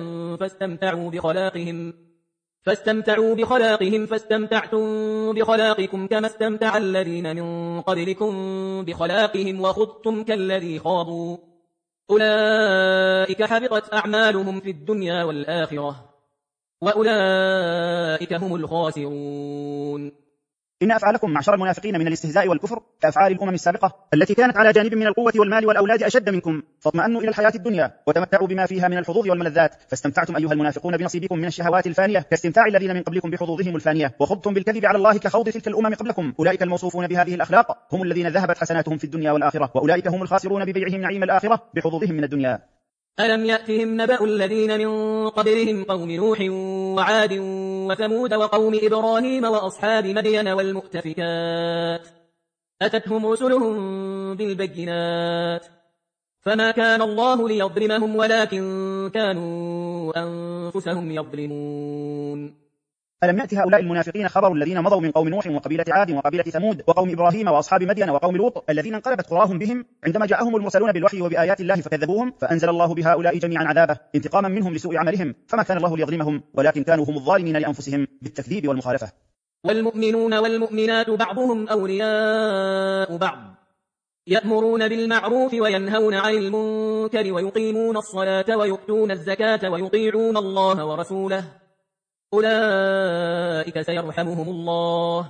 فاستمتعوا بخلاقهم فاستمتعتم بخلاقكم كما استمتع الذين من قبلكم بخلاقهم وخضتم كالذي خاضوا أولئك حبطت أعمالهم في الدنيا والآخرة وأولئك هم الخاسرون. إن أفعالكم معشر المنافقين من الاستهزاء والكفر كأفعال الأمم السابقة التي كانت على جانب من القوة والمال والأولاد أشد منكم، فاطمأنوا إلى الحياة الدنيا وتمتعوا بما فيها من الحظوظ والملذات، فاستمتعتم أيها المنافقون بنصيبكم من الشهوات الفانية كاستمتاع الذين من قبلكم بحظوظهم الفانية، وخضتم بالكذب على الله كخوض تلك الأمم قبلكم. أولئك الموصوفون بهذه الأخلاق هم الذين ذهبت حسناتهم في الدنيا والآخرة، وأولئك هم الخاسرون ببيعهم نعيم الآخرة بحظوظهم من الدنيا. ألم يأتهم نبأ الذين من قبلهم قوم نوح وعاد وثمود وقوم إبراهيم وأصحاب مدين والمؤتفكات أتتهم رسلهم بالبينات فما كان الله ليظلمهم ولكن كانوا أنفسهم يظلمون. ألم يأت هؤلاء المنافقين خبر الذين مضوا من قوم نوح وقبيلة عاد وقبيلة ثمود وقوم إبراهيم وأصحاب مدين وقوم لوط الذين انقلبت قراهم بهم عندما جاءهم المرسلون بالوحي وبآيات الله فكذبوهم، فأنزل الله بهؤلاء جميعا عذابه انتقاما منهم لسوء عملهم، فما كان الله ليظلمهم ولكن كانوا هم الظالمين لأنفسهم بالتكذيب والمخالفة. والمؤمنون والمؤمنات بعضهم أولياء بعض يأمرون بالمعروف وينهون عن المنكر ويقيمون الصلاة ويؤتون الزكاة ويطيعون الله ورسوله أولئك سيرحمهم الله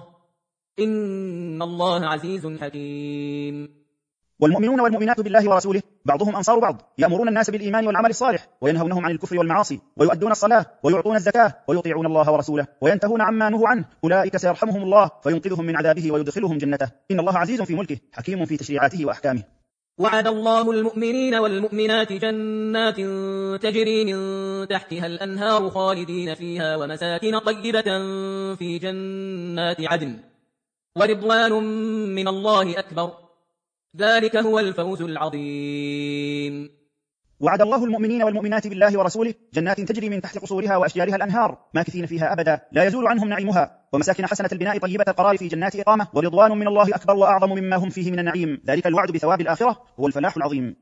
إن الله عزيز حكيم. والمؤمنون والمؤمنات بالله ورسوله بعضهم أنصار بعض يأمرون الناس بالإيمان والعمل الصالح وينهونهم عن الكفر والمعاصي ويؤدون الصلاة ويعطون الزكاة ويطيعون الله ورسوله وينتهون عما نهوا عنه أولئك سيرحمهم الله فينقذهم من عذابه ويدخلهم جنته إن الله عزيز في ملكه حكيم في تشريعاته وأحكامه. وعد الله المؤمنين والمؤمنات جنات تجري من تحتها الأنهار خالدين فيها ومساكن طيبة في جنات عدن ورضوان من الله أكبر ذلك هو الفوز العظيم. وعد الله المؤمنين والمؤمنات بالله ورسوله جنات تجري من تحت قصورها وأشجارها الأنهار ماكثين فيها أبدا لا يزول عنهم نعيمها ومساكن حسنة البناء طيبة القرار في جنات إقامة ورضوان من الله أكبر وأعظم مما هم فيه من النعيم ذلك الوعد بثواب الآخرة هو الفلاح العظيم.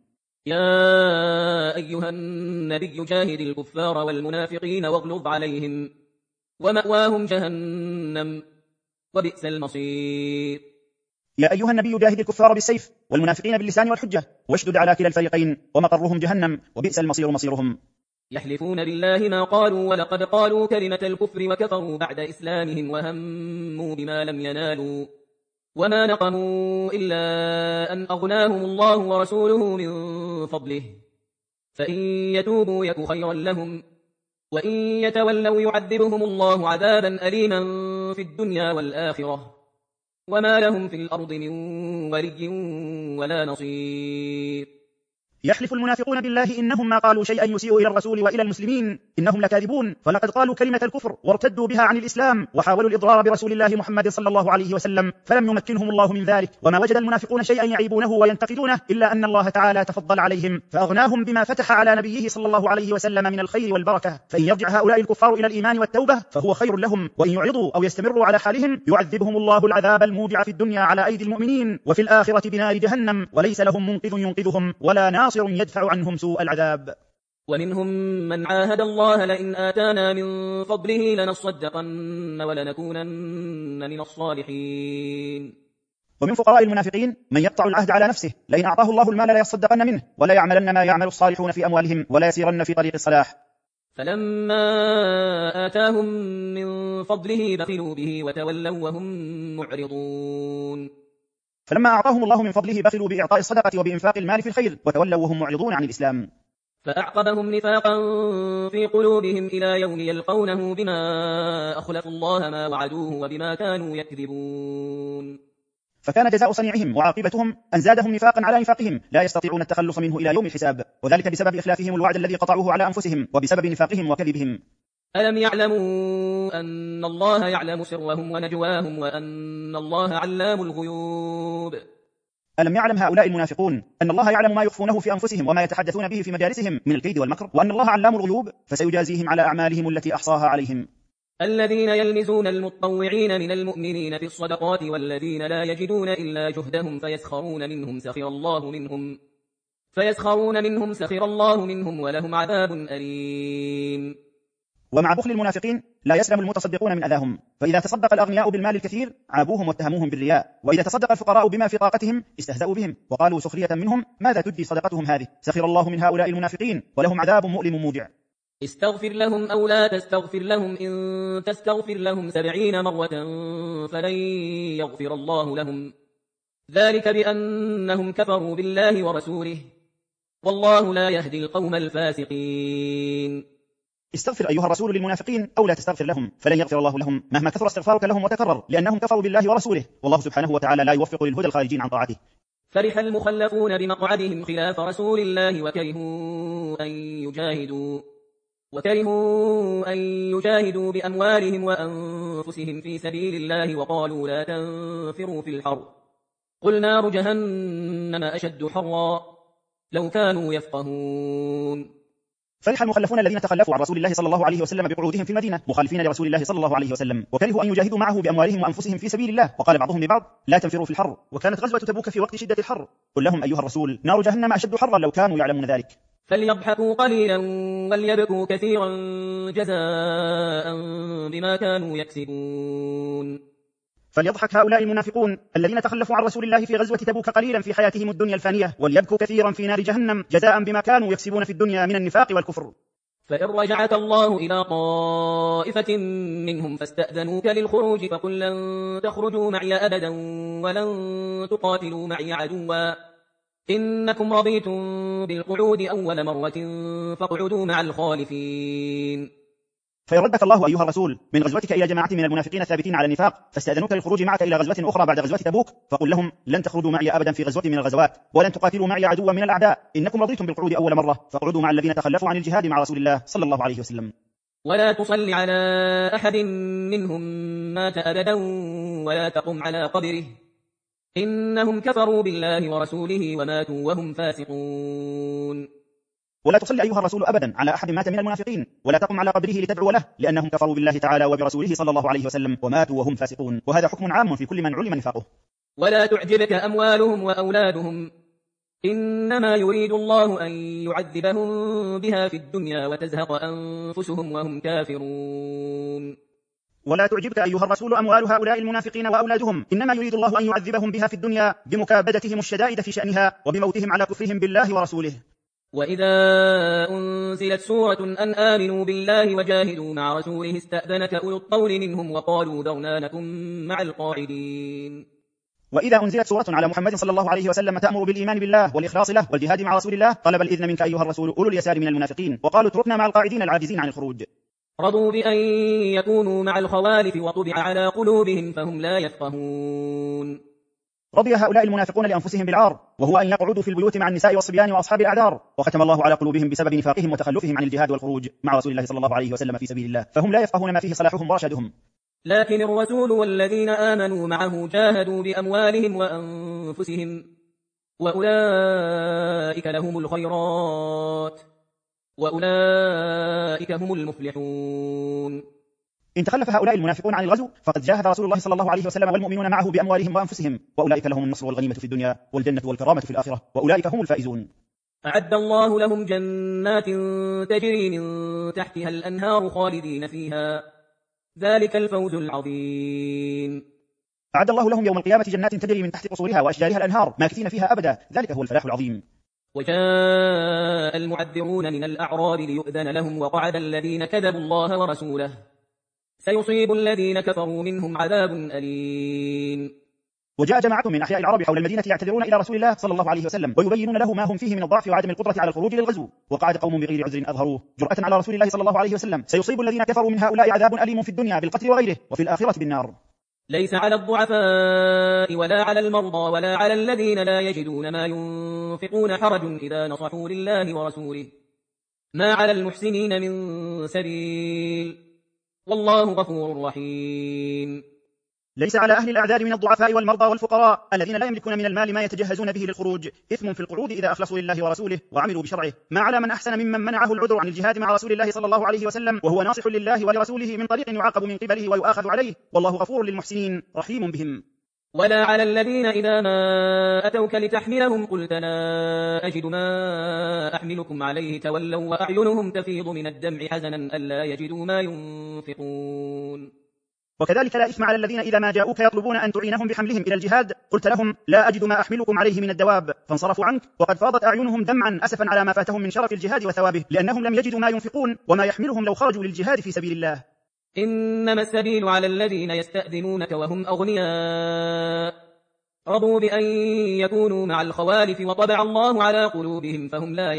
يا أيها النبي جاهد الكفار والمنافقين واغلظ عليهم ومأواهم جهنم وبئس المصير. يا أيها النبي جاهد الكفار بالسيف والمنافقين باللسان والحجة واشدد على كلا الفريقين ومقرهم جهنم وبئس المصير مصيرهم. يحلفون بالله ما قالوا ولقد قالوا كلمة الكفر وكفروا بعد إسلامهم وهموا بما لم ينالوا وما نقموا إلا أن أغناهم الله ورسوله من فضله فإن يتوبوا يك خيرا لهم وإن يتولوا يعذبهم الله عذابا أليما في الدنيا والآخرة وما لهم في الأرض من ولي ولا نصير. يحلف المنافقون بالله إنهم ما قالوا شيئا يسيء إلى الرسول وإلى المسلمين إنهم لكاذبون فلقد قالوا كلمة الكفر وارتدوا بها عن الإسلام وحاولوا الإضرار برسول الله محمد صلى الله عليه وسلم فلم يمكنهم الله من ذلك وما وجد المنافقون شيئا يعيبونه وينتقدونه إلا أن الله تعالى تفضل عليهم فأغناهم بما فتح على نبيه صلى الله عليه وسلم من الخير والبركة فإن يرجع هؤلاء الكفار إلى الإيمان والتوبة فهو خير لهم وإن يعرضوا أو يستمروا على حالهم يعذبهم الله العذاب الموجع في الدنيا على أيدي المؤمنين وفي الآخرة بنار جهنم وليس لهم منقذ ينقذهم ولا ناصر يدفع عنهم سوء العذاب. ومنهم من عاهد الله لئن آتانا من فضله لنصدقن ولنكونن من الصالحين. ومن فقراء المنافقين من يقطع العهد على نفسه لئن أعطاه الله المال ليصدقن منه ولا يعملن ما يعمل الصالحون في أموالهم ولا يسيرن في طريق الصلاح. فلما آتاهم من فضله بخلوا به وتولوا وهم معرضون. فلما أعطاهم الله من فضله بخلوا بإعطاء الصدقة وبإنفاق المال في الخير وتولوا وهم معرضون عن الإسلام. فأعقبهم نفاقا في قلوبهم إلى يوم يلقونه بما أخلفوا الله ما وعدوه وبما كانوا يكذبون. فكان جزاء صنيعهم وعاقبتهم أن زادهم نفاقا على نفاقهم لا يستطيعون التخلص منه إلى يوم الحساب وذلك بسبب إخلافهم الوعد الذي قطعوه على أنفسهم وبسبب نفاقهم وكذبهم. ألم يعلموا أن الله يعلم سرهم ونجواهم وأن الله علام الغيوب. ألم يعلم هؤلاء المنافقون أن الله يعلم ما يخفونه في أنفسهم وما يتحدثون به في مجالسهم من الكيد والمكر وأن الله علام الغيوب فسيجازيهم على أعمالهم التي أحصاها عليهم. الذين يلمزون المتطوعين من المؤمنين في الصدقات والذين لا يجدون إلا جهدهم فيسخرون منهم سخر الله منهم ولهم عذاب أليم. ومع بخل المنافقين لا يسلم المتصدقون من أذاهم فإذا تصدق الأغنياء بالمال الكثير عابوهم واتهموهم بالرياء وإذا تصدق الفقراء بما في طاقتهم استهزأوا بهم وقالوا سخرية منهم ماذا تجدي صدقتهم هذه سخر الله من هؤلاء المنافقين ولهم عذاب مؤلم موجع. استغفر لهم أو لا تستغفر لهم إن تستغفر لهم 70 مرة فلن يغفر الله لهم ذلك بأنهم كفروا بالله ورسوله والله لا يهدي القوم الفاسقين. استغفر أيها الرسول للمنافقين أو لا تستغفر لهم فلن يغفر الله لهم مهما كثر استغفارك لهم وتكرر، لأنهم كفروا بالله ورسوله، والله سبحانه وتعالى لا يوفق للهدى الخارجين عن طاعته. فرح المخلفون بمقعدهم خلاف رسول الله وكرهوا أن يجاهدوا بأموالهم وأنفسهم في سبيل الله وقالوا لا تنفروا في الحر قل نار جهنم أشد حرا لو كانوا يفقهون. فرح المخلفون الذين تخلفوا عن رسول الله صلى الله عليه وسلم بقعودهم في المدينة مخالفين لرسول الله صلى الله عليه وسلم، وكرهوا أن يجاهدوا معه بأموالهم وأنفسهم في سبيل الله، وقال بعضهم لبعض لا تنفروا في الحر، وكانت غزوة تبوك في وقت شدة الحر. قل لهم أيها الرسول نار جهنم أشد حرا لو كانوا يعلمون ذلك. فليضحكوا قليلا وليبكوا كثيرا جزاء بما كانوا يكسبون. فليضحك هؤلاء المنافقون الذين تخلفوا عن رسول الله في غزوة تبوك قليلا في حياتهم الدنيا الفانية، وليبكوا كثيرا في نار جهنم جزاء بما كانوا يكسبون في الدنيا من النفاق والكفر. فإن رجعك الله إلى طائفة منهم فاستأذنوك للخروج فقل لن تخرجوا معي أبدا ولن تقاتلوا معي عدوا إنكم رضيتم بالقعود أول مرة فاقعدوا مع الخالفين. فإن ردك الله أيها الرسول من غزوتك إلى جماعة من المنافقين الثابتين على النفاق فاستأذنوك للخروج معك إلى غزوة أخرى بعد غزوة تبوك فقل لهم لن تخرجوا معي أبدا في غزوة من الغزوات ولن تقاتلوا معي عدوا من الأعداء إنكم رضيتم بالقعود أول مرة فاقعدوا مع الذين تخلفوا عن الجهاد مع رسول الله صلى الله عليه وسلم. ولا تصل على أحد منهم مات أبدا ولا تقم على قبره إنهم كفروا بالله ورسوله وماتوا وهم فاسقون. ولا تصلي أيها الرسول أبدا على أحد مات من المنافقين ولا تقم على قبره لتدعو له لأنهم كفروا بالله تعالى وبرسوله صلى الله عليه وسلم وماتوا وهم فاسقون، وهذا حكم عام في كل من علم نفاقه. ولا تعجبك أموالهم وأولادهم إنما يريد الله أن يعذبهم بها في الدنيا وتزهق أنفسهم وهم كافرون. ولا تعجبك أيها الرسول أموال هؤلاء المنافقين وأولادهم إنما يريد الله أن يعذبهم بها في الدنيا بمكابدتهم الشدائد في شأنها وبموتهم على كفرهم بالله ورسوله. وإذا أنزلت سورة أن آمنوا بالله وجاهدوا مع رسوله استأذنك أولو الطول منهم وقالوا ذرنا نكن مع القاعدين. وإذا أنزلت سورة على محمد صلى الله عليه وسلم تأمر بالإيمان بالله والإخلاص له والجهاد مع رسول الله طلب الإذن منك أيها الرسول أولو اليسار من المنافقين وقالوا اتركنا مع القاعدين العاجزين عن الخروج. رضوا بأن يكونوا مع الخوالف وطبع على قلوبهم فهم لا يفقهون. رضي هؤلاء المنافقون لأنفسهم بالعار وهو أن يقعدوا في البيوت مع النساء والصبيان وأصحاب الأعذار، وختم الله على قلوبهم بسبب نفاقهم وتخلفهم عن الجهاد والخروج مع رسول الله صلى الله عليه وسلم في سبيل الله، فهم لا يفقهون ما فيه صلاحهم ورشادهم. لكن الرسول والذين آمنوا معه جاهدوا بأموالهم وأنفسهم وأولئك لهم الخيرات وأولئك هم المفلحون. إن تخلف هؤلاء المنافقون عن الغزو فقد جاهد رسول الله صلى الله عليه وسلم والمؤمنون معه بأموالهم وأنفسهم، وأولئك لهم النصر والغنيمة في الدنيا والجنة والكرامة في الآخرة وأولئك هم الفائزون. أعد الله لهم جنات تجري من تحتها الأنهار خالدين فيها ذلك الفوز العظيم. أعد الله لهم يوم القيامة جنات تجري من تحت قصورها وأشجارها الأنهار ماكثين فيها أبدا ذلك هو الفلاح العظيم. وجاء المعذرون من الأعراب ليؤذن لهم وقعد الذين كذبوا الله ورسوله سيصيب الذين كفروا منهم عذاب أليم. وجاء جماعة من أحياء العرب حول المدينة يعتذرون إلى رسول الله صلى الله عليه وسلم ويبينون له ما هم فيه من الضعف وعدم القدرة على الخروج للغزو، وقعد قوم بغير عذر أظهروه جرأة على رسول الله صلى الله عليه وسلم سيصيب الذين كفروا من هؤلاء عذاب أليم في الدنيا بالقتل وغيره وفي الآخرة بالنار. ليس على الضعفاء ولا على المرضى ولا على الذين لا يجدون ما ينفقون حرج إذا نصحوا لله ورسوله ما على المحسنين من سبيل والله غفور رحيم. ليس على أهل الأعذار من الضعفاء والمرضى والفقراء الذين لا يملكون من المال ما يتجهزون به للخروج إثم في القعود إذا أخلصوا لله ورسوله وعملوا بشرعه، ما على من أحسن ممن منعه العذر عن الجهاد مع رسول الله صلى الله عليه وسلم وهو ناصح لله ولرسوله من طريق يعاقب من قبله ويؤاخذ عليه والله غفور للمحسنين رحيم بهم. ولا على الذين إذا ما أتوك لتحملهم قلت لا أجد ما أحملكم عليه تولوا وأعينهم تفيض من الدمع حزنا ألا يجدوا ما ينفقون. وكذلك لا إثم على الذين إذا ما جاءوك يطلبون أن تعينهم بحملهم إلى الجهاد قلت لهم لا أجد ما أحملكم عليه من الدواب، فانصرفوا عنك وقد فاضت أعينهم دمعا أسفا على ما فاتهم من شرف الجهاد وثوابه، لأنهم لم يجدوا ما ينفقون وما يحملهم لو خرجوا للجهاد في سبيل الله. إنما السبيل على الذين يستأذنونك وهم أغنياء رضوا بأن يكونوا مع الخوالف وطبع الله على قلوبهم فهم لا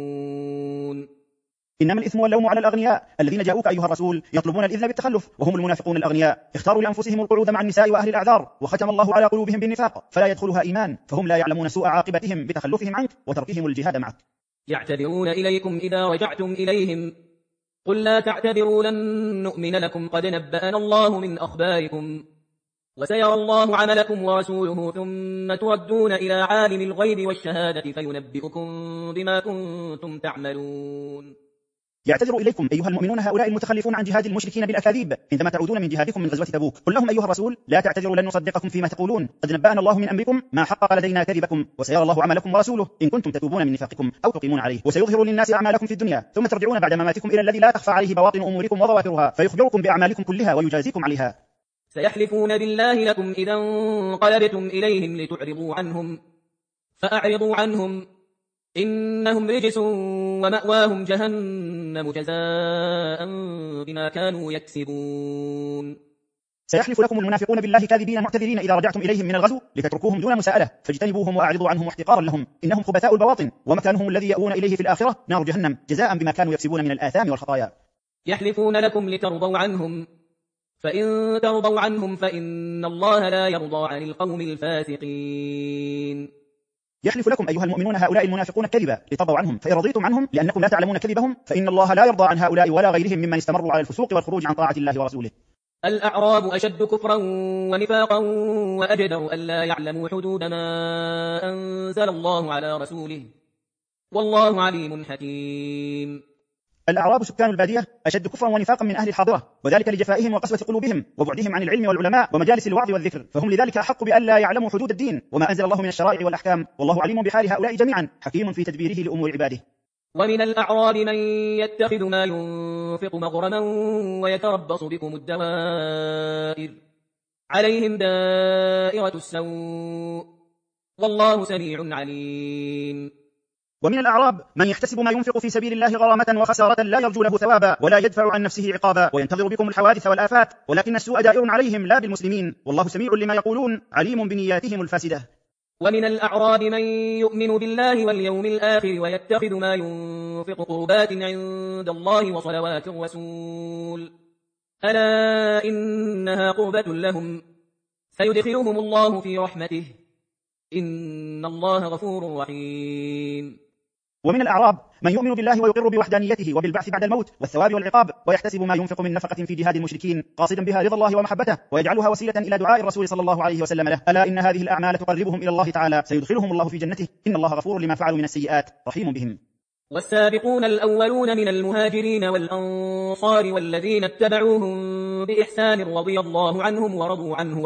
يعلمون. إنما الإثم واللوم على الأغنياء الذين جاءوك أيها الرسول يطلبون الإذن بالتخلف، وهم المنافقون الأغنياء اختاروا لأنفسهم القعود مع النساء وأهل الأعذار، وختم الله على قلوبهم بالنفاق فلا يدخلها إيمان، فهم لا يعلمون سوء عاقبتهم بتخلفهم عنك وتركهم الجهاد معك. يعتذرون إليكم إذا رجعتم إليهم قل لا تعتذروا لن نؤمن لكم قد نبأنا الله من أخباركم وسيرى الله عملكم ورسوله ثم تردون إلى عالم الغيب والشهادة فينبئكم بما كنتم تعملون. يعتذر إليكم أيها المؤمنون هؤلاء المتخلفون عن جهاد المشركين بالأكاذيب عندما تعودون من جهادكم من غزوة تبوك. قل لهم أيها الرسول لا تعتذروا لن نصدقكم فيما تقولون، قد نبأنا الله من أمركم ما حقق لدينا كذبكم، وسيرى الله عملكم ورسوله إن كنتم تتوبون من نفاقكم أو تقيمون عليه، وسيظهر للناس أعمالكم في الدنيا ثم ترجعون بعد مماتكم إلى الذي لا تخفى عليه بواطن أموركم وظواهرها فيخبركم بأعمالكم كلها ويجازيكم عليها. سيحلفون بالله لكم إذا انقلبتم إليهم لتعرضوا عنهم فأعرضوا عنهم إنهم رجس ومأواهم جهنم جزاء بما كانوا يكسبون. سيحلف لكم المنافقون بالله كاذبين معتذرين إذا رجعتم إليهم من الغزو لتتركوهم دون مساءلة، فاجتنبوهم وأعرضوا عنهم احتقارا لهم، إنهم خبثاء البواطن ومكانهم الذي يأوون إليه في الآخرة نار جهنم جزاء بما كانوا يكسبون من الآثام والخطايا. يحلفون لكم لترضوا عنهم فإن ترضوا عنهم فإن الله لا يرضى عن القوم الفاسقين. يحلف لكم أيها المؤمنون هؤلاء المنافقون الكذبة لترضوا عنهم، فإن رضيتم عنهم لأنكم لا تعلمون كذبهم فإن الله لا يرضى عن هؤلاء ولا غيرهم ممن استمروا على الفسوق والخروج عن طاعة الله ورسوله. الأعراب أشد كفرا ونفاقا وأجدر ألا يعلموا حدود ما أنزل الله على رسوله والله عليم حكيم. الأعراب سكان البادية أشد كفرا ونفاقا من أهل الحاضرة، وذلك لجفائهم وقسوة قلوبهم وبعدهم عن العلم والعلماء ومجالس الوعظ والذكر، فهم لذلك أحق بأن لا يعلموا حدود الدين وما أنزل الله من الشرائع والأحكام، والله عليم بحال هؤلاء جميعا حكيم في تدبيره لأمور عباده. ومن الأعراب من يتخذ ما ينفق مغرما ويتربص بكم الدوائر عليهم دائرة السوء والله سميع عليم. ومن الأعراب من يحتسب ما ينفق في سبيل الله غرامة وخسارة لا يرجو له ثوابا ولا يدفع عن نفسه عقابا وينتظر بكم الحوادث والآفات، ولكن السوء دائر عليهم لا بالمسلمين، والله سميع لما يقولون عليم بنياتهم الفاسدة. ومن الأعراب من يؤمن بالله واليوم الآخر ويتخذ ما ينفق قربات عند الله وصلوات الرسول ألا إنها قربة لهم سيدخلهم الله في رحمته إن الله غفور رحيم. ومن الأعراب من يؤمن بالله ويقر بوحدانيته وبالبعث بعد الموت والثواب والعقاب ويحتسب ما ينفق من نفقة في جهاد المشركين قاصدا بها رضا الله ومحبته ويجعلها وسيلة إلى دعاء الرسول صلى الله عليه وسلم له ألا إن هذه الأعمال تقربهم إلى الله تعالى سيدخلهم الله في جنته إن الله غفور لما فعلوا من السيئات رحيم بهم. والسابقون الأولون من المهاجرين والأنصار والذين اتبعوهم بإحسان رضي الله عنهم ورضوا عنه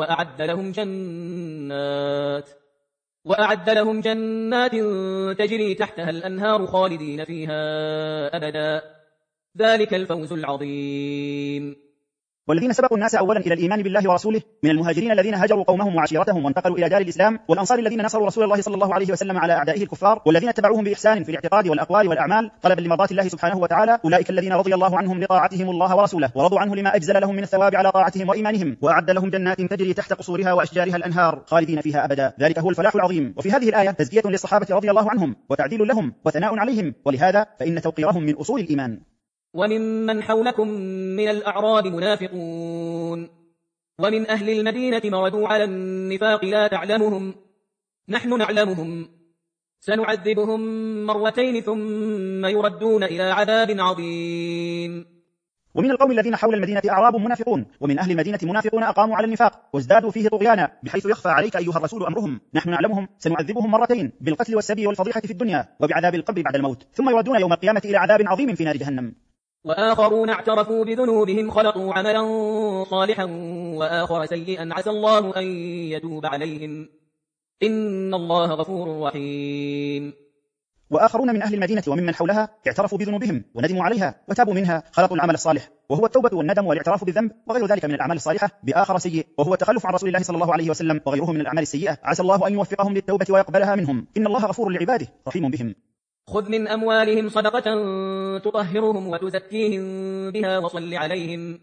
وأعد لهم جنات تجري تحتها الأنهار خالدين فيها أبدا ذلك الفوز العظيم. والذين سبقوا الناس أولا إلى الإيمان بالله ورسوله من المهاجرين الذين هجروا قومهم وعشيرتهم وانتقلوا إلى دار الإسلام، والأنصار الذين نصروا رسول الله صلى الله عليه وسلم على أعدائه الكفار، والذين اتبعوهم بإحسان في الاعتقاد والأقوال والأعمال طلبا لمرضات الله سبحانه وتعالى، أولئك الذين رضي الله عنهم لطاعتهم الله ورسوله ورضوا عنه لما أجزل لهم من الثواب على طاعتهم وإيمانهم، وأعد لهم جنات تجري تحت قصورها وأشجارها الأنهار خالدين فيها أبدا ذلك هو الفلاح العظيم. وفي هذه الآية تزكية للصحابة رضي الله عنهم وتعديل لهم وثناء عليهم، ولهذا فإن توقيرهم من أصول الإيمان. وممن حولكم من الأعراب منافقون ومن أهل المدينة مردوا على النفاق لا تعلمهم نحن نعلمهم سنعذبهم مرتين ثم يردون إلى عذاب عظيم. ومن القوم الذين حول المدينة أعراب منافقون ومن أهل المدينة منافقون أقاموا على النفاق وازدادوا فيه طغيانا بحيث يخفى عليك أيها الرسول أمرهم نحن نعلمهم سنعذبهم مرتين بالقتل والسبي والفضيحة في الدنيا وبعذاب القبر بعد الموت ثم يردون يوم القيامة إلى عذاب عظيم في نار جهنم. وآخرون اعترفوا بذنوبهم خلقوا عملا صالحا وآخر سيئا عسى الله أن يتوب عليهم إن الله غفور رحيم. وآخرون من أهل المدينة وممن حولها اعترفوا بذنوبهم وندموا عليها وتابوا منها، خلطوا العمل الصالح وهو التوبة والندم والاعتراف بالذنب وغير ذلك من الأعمال الصالحة بآخر سيء وهو التخلف عن رسول الله صلى الله عليه وسلم وغيره من الأعمال السيئة. عسى الله أن يوفقهم للتوبة ويقبلها منهم، إن الله غفور لعباده رحيم بهم. خذ من أموالهم صدقة تطهرهم وتزكيهم بها وصل عليهم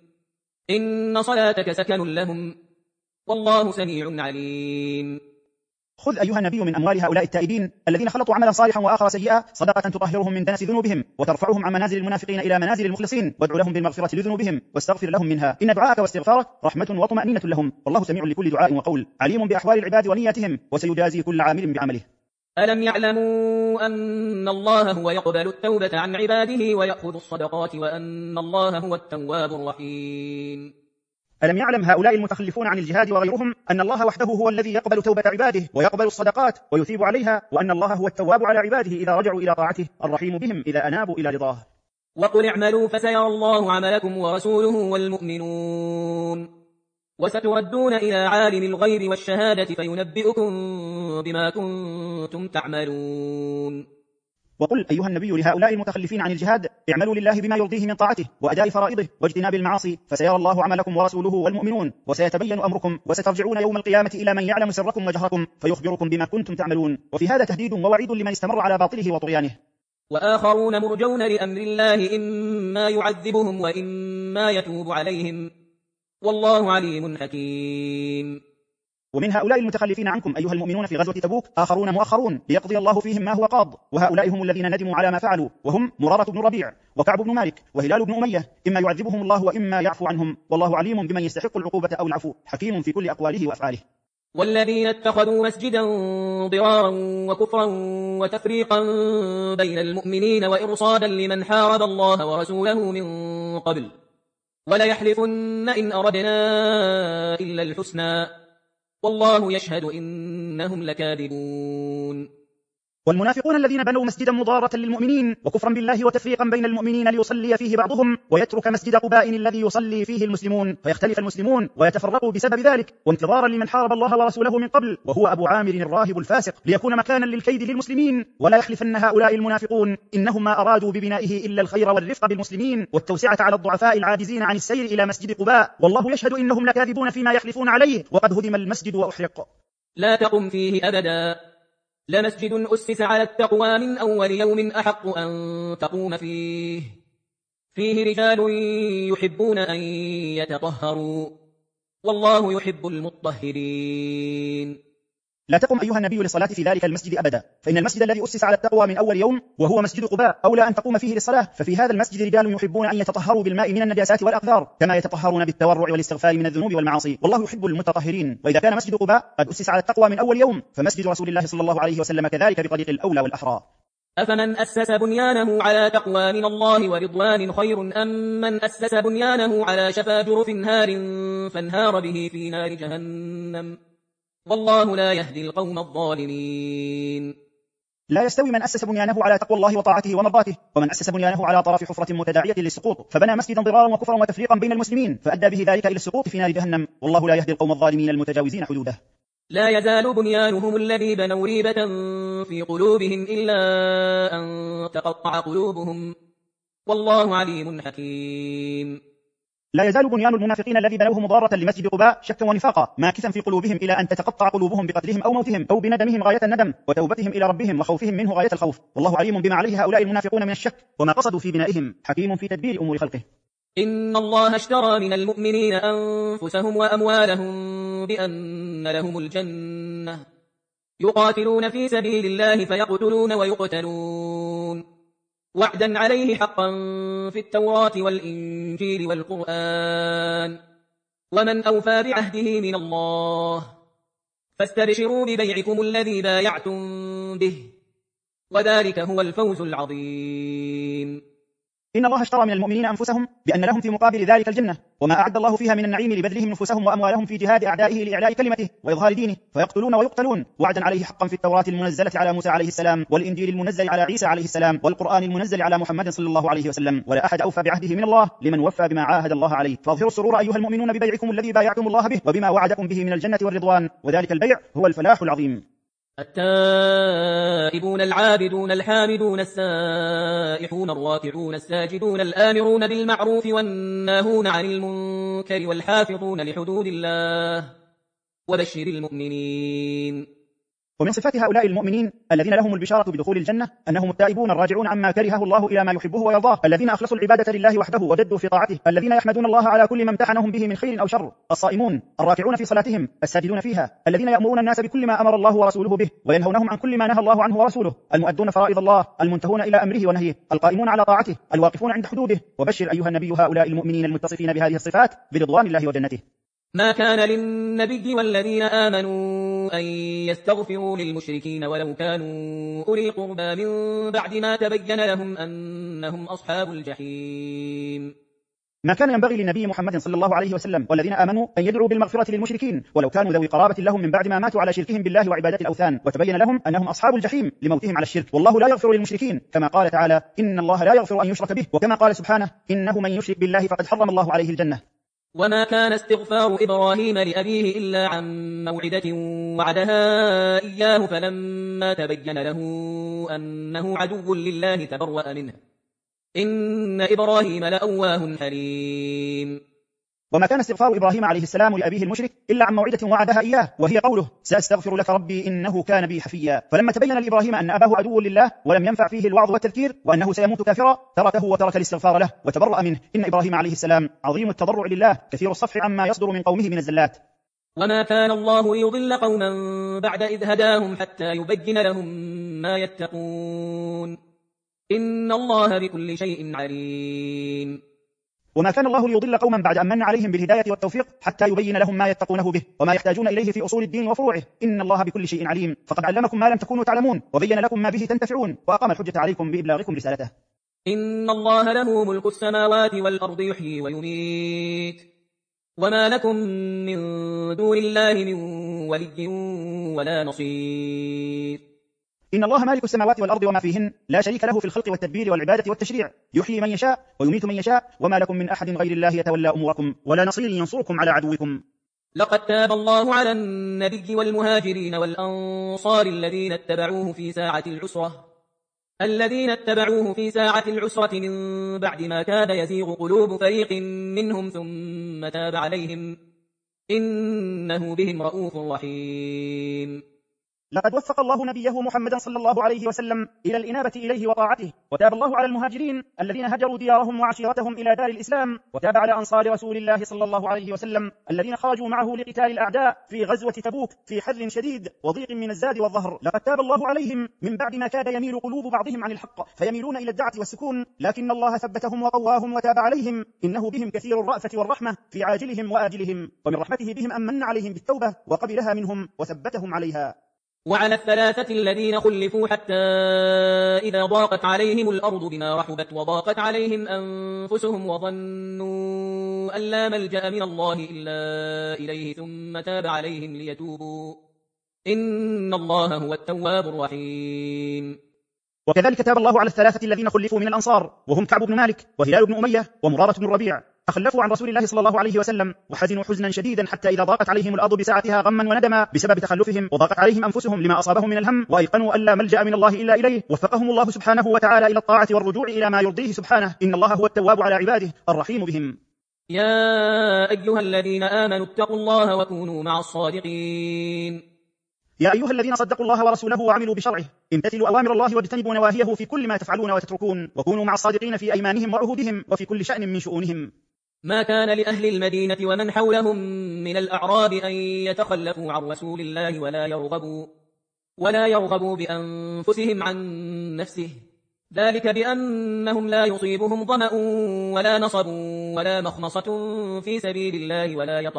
إن صلاتك سكن لهم والله سميع عليم. خذ أيها النبي من أموال هؤلاء التائبين الذين خلطوا عملا صالحا وآخر سيئا صدقة تطهرهم من دنس ذنوبهم وترفعهم عن منازل المنافقين إلى منازل المخلصين، وادع لهم بالمغفرة لذنوبهم واستغفر لهم منها، إن دعاءك واستغفارك رحمة وطمأنينة لهم، والله سميع لكل دعاء وقول عليم بأحوال العباد ونياتهم وسيجازي كل عامل بعمله. ألم يعلموا أن الله هو يقبل التوبة عن عباده ويأخذ الصدقات وأن الله هو التواب الرحيم. ألم يعلم هؤلاء المتخلفون عن الجهاد وغيرهم أن الله وحده هو الذي يقبل توبة عباده ويقبل الصدقات ويثيب عليها، وأن الله هو التواب على عباده إذا رجعوا إلى طاعته، الرحيم بهم إذا أنابوا إلى رضاه. وقل اعملوا فسيرى الله عملكم ورسوله والمؤمنون وستردون إلى عالم الغيب والشهادة فينبئكم بما كنتم تعملون. وقل أيها النبي لهؤلاء المتخلفين عن الجهاد اعملوا لله بما يرضيه من طاعته وأداء فرائضه واجتناب المعاصي فسيرى الله عملكم ورسوله والمؤمنون وسيتبين أمركم وسترجعون يوم القيامة إلى من يعلم سركم وجهركم فيخبركم بما كنتم تعملون. وفي هذا تهديد ووعيد لمن استمر على باطله وطغيانه. وآخرون مرجون لأمر الله إما يعذبهم وإما يتوب عليهم والله عليم حكيم. ومن هؤلاء المتخلفين عنكم أيها المؤمنون في غزوة تبوك آخرون مؤخرون ليقضي الله فيهم ما هو قاض، وهؤلاء هم الذين ندموا على ما فعلوا، وهم مرارة بن ربيع وكعب بن مالك وهلال بن أمية، إما يعذبهم الله وإما يعفو عنهم، والله عليم بمن يستحق العقوبة أو العفو حكيم في كل أقواله وأفعاله. والذين اتخذوا مسجدا ضرارا وكفرا وتفريقا بين المؤمنين وإرصادا لمن حارب الله ورسوله من قبل وليحلفن إن أردنا إلا الحسنى والله يشهد إنهم لكاذبون. والمنافقون الذين بنوا مسجدا مضارة للمؤمنين وكفرا بالله وتفريقا بين المؤمنين ليصلي فيه بعضهم ويترك مسجد قباء الذي يصلي فيه المسلمون فيختلف المسلمون ويتفرقوا بسبب ذلك، وانتظارا لمن حارب الله ورسوله من قبل وهو أبو عامر الراهب الفاسق ليكون مكانا للكيد للمسلمين. ولا يحلفن هؤلاء المنافقون إنهم ما أرادوا ببنائه إلا الخير والرفق بالمسلمين والتوسعة على الضعفاء العاجزين عن السير إلى مسجد قباء، والله يشهد إنهم لكاذبون فيما يحلفون عليه وقد هدم المسجد وأحرق. لا تقم فيه أبدا لمسجد أسس على التقوى من أول يوم أحق أن تقوم فيه رجال يحبون أن يتطهروا والله يحب المطهرين. لا تقم أيها النبي للصلاة في ذلك المسجد أبدا، فإن المسجد الذي أسس على التقوى من أول يوم وهو مسجد قباء أولى أن تقوم فيه للصلاة، ففي هذا المسجد رجال يحبون أن يتطهروا بالماء من النجاسات والأقذار كما يتطهرون بالتورع والاستغفار من الذنوب والمعاصي، والله يحب المتطهرين. وإذا كان مسجد قباء قد أسس على التقوى من أول يوم فمسجد رسول الله صلى الله عليه وسلم كذلك بطريق الأولى والأحرى. أفمن أسس بنيانه على تقوى من الله ورضوان خير أم من أسس بنيانه على شفا جرف نار فانهار به في نار جهنم والله لا يهدي القوم الظالمين. لا يستوي من أسس بنيانه على تقوى الله وطاعته ومرضاته ومن أسس بنيانه على طرف حفرة متداعية للسقوط فبنى مسجدا ضرارا وكفرا وتفريقا بين المسلمين فأدى به ذلك إلى السقوط في نار جهنم والله لا يهدي القوم الظالمين المتجاوزين حدوده. لا يزال بنيانهم الذي بنوا ريبة في قلوبهم إلا أن تقطع قلوبهم والله عليم حكيم. لا يزال بنيان المنافقين الذي بنوه مضارة لمسجد قباء شكا ونفاقا ماكثا في قلوبهم إلى أن تتقطع قلوبهم بقتلهم أو موتهم أو بندمهم غاية الندم وتوبتهم إلى ربهم وخوفهم منه غاية الخوف، والله عليم بما عليه هؤلاء المنافقون من الشك وما قصدوا في بنائهم حكيم في تدبير أمور خلقه. إن الله اشترى من المؤمنين أنفسهم وأموالهم بأن لهم الجنة يقاتلون في سبيل الله فيقتلون ويقتلون وعدا عليه حقا في التوراة والإنجيل والقرآن ومن أوفى بعهده من الله فاستبشروا ببيعكم الذي بايعتم به وذلك هو الفوز العظيم. إن الله اشترى من المؤمنين أنفسهم بأن لهم في مقابل ذلك الجنة وما أعد الله فيها من النعيم لبذلهم نفوسهم وأموالهم في جهاد أعدائه لإعلاء كلمته وإظهار دينه فيقتلون ويقتلون وعدا عليه حقا في التوراة المنزلة على موسى عليه السلام والإنجيل المنزل على عيسى عليه السلام والقرآن المنزل على محمد صلى الله عليه وسلم، ولا أحد أوفى بعهده من الله لمن وفى بما عاهد الله عليه. فاظهروا السرور أيها المؤمنون ببيعكم الذي بايعتم الله به وبما وعدكم به من الجنة والرضوان وذلك البيع هو الفلاح العظيم. التائبون العابدون الحامدون السائحون الراكعون الساجدون الآمرون بالمعروف والناهون عن المنكر والحافظون لحدود الله وبشر المؤمنين. ومن صفات هؤلاء المؤمنين الذين لهم البشارة بدخول الجنة أنهم التائبون الراجعون عما كرهه الله إلى ما يحبه ويرضاه، الذين أخلصوا العبادة لله وحده وجدوا في طاعته، الذين يحمدون الله على كل ما امتحنهم به من خير أو شر، الصائمون الراكعون في صلاتهم الساجدون فيها، الذين يأمرون الناس بكل ما أمر الله ورسوله به وينهونهم عن كل ما نهى الله عنه ورسوله، المؤدون فرائض الله، المنتهون إلى أمره ونهيه، القائمون على طاعته، الواقفون عند حدوده. وبشر أيها النبي هؤلاء المؤمنين المتصفين بهذه الصفات برضوان الله وجنته. ما كان للنبي والذين آمنوا أن يستغفروا للمشركين ولو كانوا أولي قربى من بعد ما تبين لهم أنهم أصحاب الجحيم. ما كان ينبغي للنبي محمد صلى الله عليه وسلم والذين آمنوا أن يدعوا بالمغفرة للمشركين ولو كانوا ذوي قرابة لهم من بعد ما ماتوا على شركهم بالله وعبادة الأوثان وتبين لهم أنهم أصحاب الجحيم لموتهم على الشرك، والله لا يغفر للمشركين كما قال تعالى إن الله لا يغفر أن يشرك به، وكما قال سبحانه إنه من يشرك بالله فقد حرم الله عليه الجنة. وما كان استغفار إبراهيم لأبيه إلا عن موعدة وعدها إياه فلما تبين له أنه عدو لله تبرأ منه إن إبراهيم لأواه حليم. وما كان استغفار إبراهيم عليه السلام لأبيه المشرك إلا عن موعدة وعدها إياه وهي قوله سأستغفر لك ربي إنه كان بي حفيا، فلما تبين لإبراهيم أن أباه عدو لله ولم ينفع فيه الوعظ والتذكير وأنه سيموت كافرا تركه وترك الاستغفار له وتبرأ منه. إن إبراهيم عليه السلام عظيم التضرع لله كثير الصفح عما يصدر من قومه من الزلات. وما كان الله ليضل قوما بعد إذ هداهم حتى يبين لهم ما يتقون إن الله بكل شيء عليم. وما كان الله ليضل قوما بعد أن من عليهم بالهداية والتوفيق حتى يبين لهم ما يتقونه به وما يحتاجون إليه في أصول الدين وفروعه، إن الله بكل شيء عليم، فقد علمكم ما لم تكونوا تعلمون وبين لكم ما به تنتفعون وأقام الحجة عليكم بإبلاغكم رسالته. إن الله له ملك السماوات والأرض يحيي ويميت وما لكم من دون الله من ولي ولا نصير. إن الله مالك السماوات والأرض وما فيهن لا شريك له في الخلق والتدبير والعبادة والتشريع، يحيي من يشاء ويميت من يشاء وما لكم من أحد غير الله يتولى أموركم ولا نصير ينصركم على عدوكم. لقد تاب الله على النبي والمهاجرين والأنصار الذين اتبعوه في ساعة العسرة من بعد ما كاد يزيغ قلوب فريق منهم ثم تاب عليهم إنه بهم رؤوف رحيم. لقد وفق الله نبيه محمدا صلى الله عليه وسلم إلى الإنابة إليه وطاعته، وتاب الله على المهاجرين الذين هجروا ديارهم وعشيرتهم إلى دار الإسلام، وتاب على أنصار رسول الله صلى الله عليه وسلم الذين خرجوا معه لقتال الأعداء في غزوة تبوك في حر شديد وضيق من الزاد والظهر. لقد تاب الله عليهم من بعد ما كاد يميل قلوب بعضهم عن الحق فيميلون إلى الدعة والسكون، لكن الله ثبتهم وقواهم وتاب عليهم إنه بهم كثير الرأفة والرحمة في عاجلهم وآجلهم، ومن رحمته بهم أن من عليهم بالتوبة وقبلها منهم وثبتهم عليها. وعلى الثلاثة الذين خلفوا حتى إذا ضاقت عليهم الأرض بما رحبت وضاقت عليهم أنفسهم وظنوا أن لا ملجأ من الله إلا إليه ثم تاب عليهم ليتوبوا إن الله هو التواب الرحيم. وكذلك تاب الله على الثلاثة الذين خلفوا من الأنصار وهم كعب بن مالك وهلال بن أمية ومرارة بن الربيع، تخلفوا عن رسول الله صلى الله عليه وسلم وحزنوا حزنا شديدا حتى إذا ضاقت عليهم الأرض بساعتها غما وندما بسبب تخلفهم وضاقت عليهم أنفسهم لما أصابهم من الهم وأيقنوا أن لا ملجأ من الله إلا إليه، وفقهم الله سبحانه وتعالى إلى الطاعة والرجوع إلى ما يرضيه سبحانه، إن الله هو التواب على عباده الرحيم بهم. يا أيها الذين آمنوا اتقوا الله وكونوا مع الصادقين. يا أيها الذين صدقوا الله ورسوله وعملوا بشرعه امتثلوا أوامر الله واجتنبوا نواهيه في كل ما تفعلون وتتركون وكونوا مع الصادقين في أيمانهم وعهودهم وفي كل شأن من شؤونهم. ما كان لأهل المدينة ومن حولهم من الأعراب أن يتخلفوا عن رسول الله ولا يرغبوا بأنفسهم عن نفسه، ذلك بأنهم لا يصيبهم ظمأ ولا نصب ولا مخمصة في سبيل الله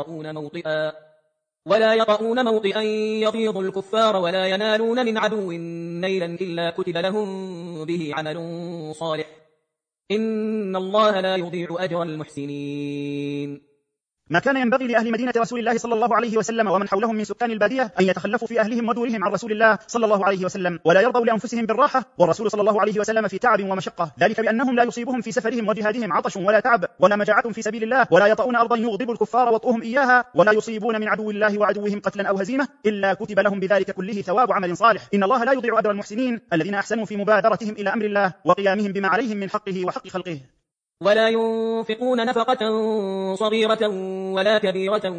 ولا يطؤون موطئا يغيظ الكفار ولا ينالون من عدو نيلا إلا كتب لهم به عمل صالح إن الله لا يضيع أجر المحسنين. ما كان ينبغي لأهل مدينة رسول الله صلى الله عليه وسلم ومن حولهم من سكان البادية أن يتخلفوا في أهلهم ودورهم عن رسول الله صلى الله عليه وسلم، ولا يرضوا لأنفسهم بالراحة والرسول صلى الله عليه وسلم في تعب ومشقة، ذلك بأنهم لا يصيبهم في سفرهم وجهادهم عطش ولا تعب ولا مجاعة في سبيل الله، ولا يطؤون أرضا يغضب الكفار وطؤهم إياها، ولا يصيبون من عدو الله وعدوهم قتلا أو هزيمة، إلا كتب لهم بذلك كله ثواب عمل صالح. إن الله لا يضيع أجر المحسنين الذين أحسنوا في مبادرتهم إلى أمر الله وقيامهم بما عليهم من حقه وحق خلقه. ولا ينفقون نفقة صغيرة ولا كبيرة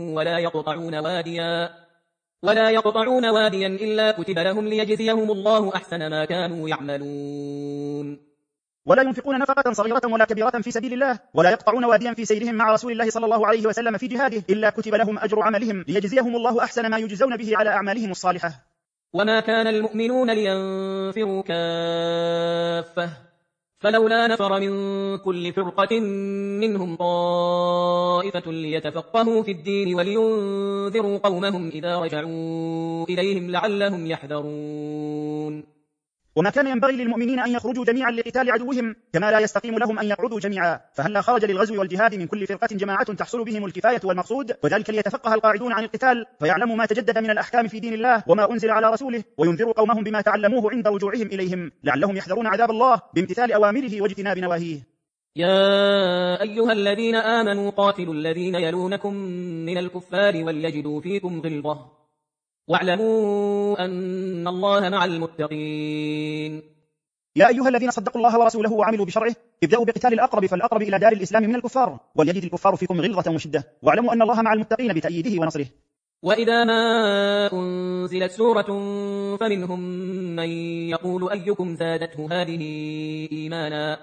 ولا يقطعون واديا إلا كتب لهم ليجزيهم الله أحسن ما كانوا يعملون. ولا ينفقون نفقة صغيرة ولا كبيرة في سبيل الله، ولا يقطعون واديا في سيرهم مع رسول الله صلى الله عليه وسلم في جهاده، إلا كتب لهم أجر عملهم ليجزيهم الله أحسن ما يجزون به على أعمالهم الصالحة. وما كان المؤمنون لينفروا كافة، فلولا نفر من كل فرقة منهم طائفة ليتفقهوا في الدين ولينذروا قومهم إذا رجعوا إليهم لعلهم يحذرون. وما كان ينبغي للمؤمنين أن يخرجوا جميعا لقتال عدوهم، كما لا يستقيم لهم أن يقعدوا جميعا، فهلا خرج للغزو والجهاد من كل فرقة جماعة تحصل بهم الكفاية والمقصود، وذلك ليتفقه القاعدون عن القتال فيعلموا ما تجدد من الأحكام في دين الله وما أنزل على رسوله، وينذروا قومهم بما تعلموه عند رجوعهم إليهم لعلهم يحذرون عذاب الله بامتثال أوامره واجتناب نواهيه. يا أيها الذين آمنوا قاتلوا الذين يلونكم من الكفار وليجدوا فيكم غلظة واعلموا أن الله مع المتقين. يا أيها الذين صدقوا الله ورسوله وعملوا بشرعه ابدأوا بقتال الأقرب فالأقرب إلى دار الإسلام من الكفار، وليجد الكفار فيكم غلظة وشدة، واعلموا أن الله مع المتقين بتأييده ونصره. وإذا ما أنزلت سورة فمنهم من يقول أيكم زادته هذه إيمانا،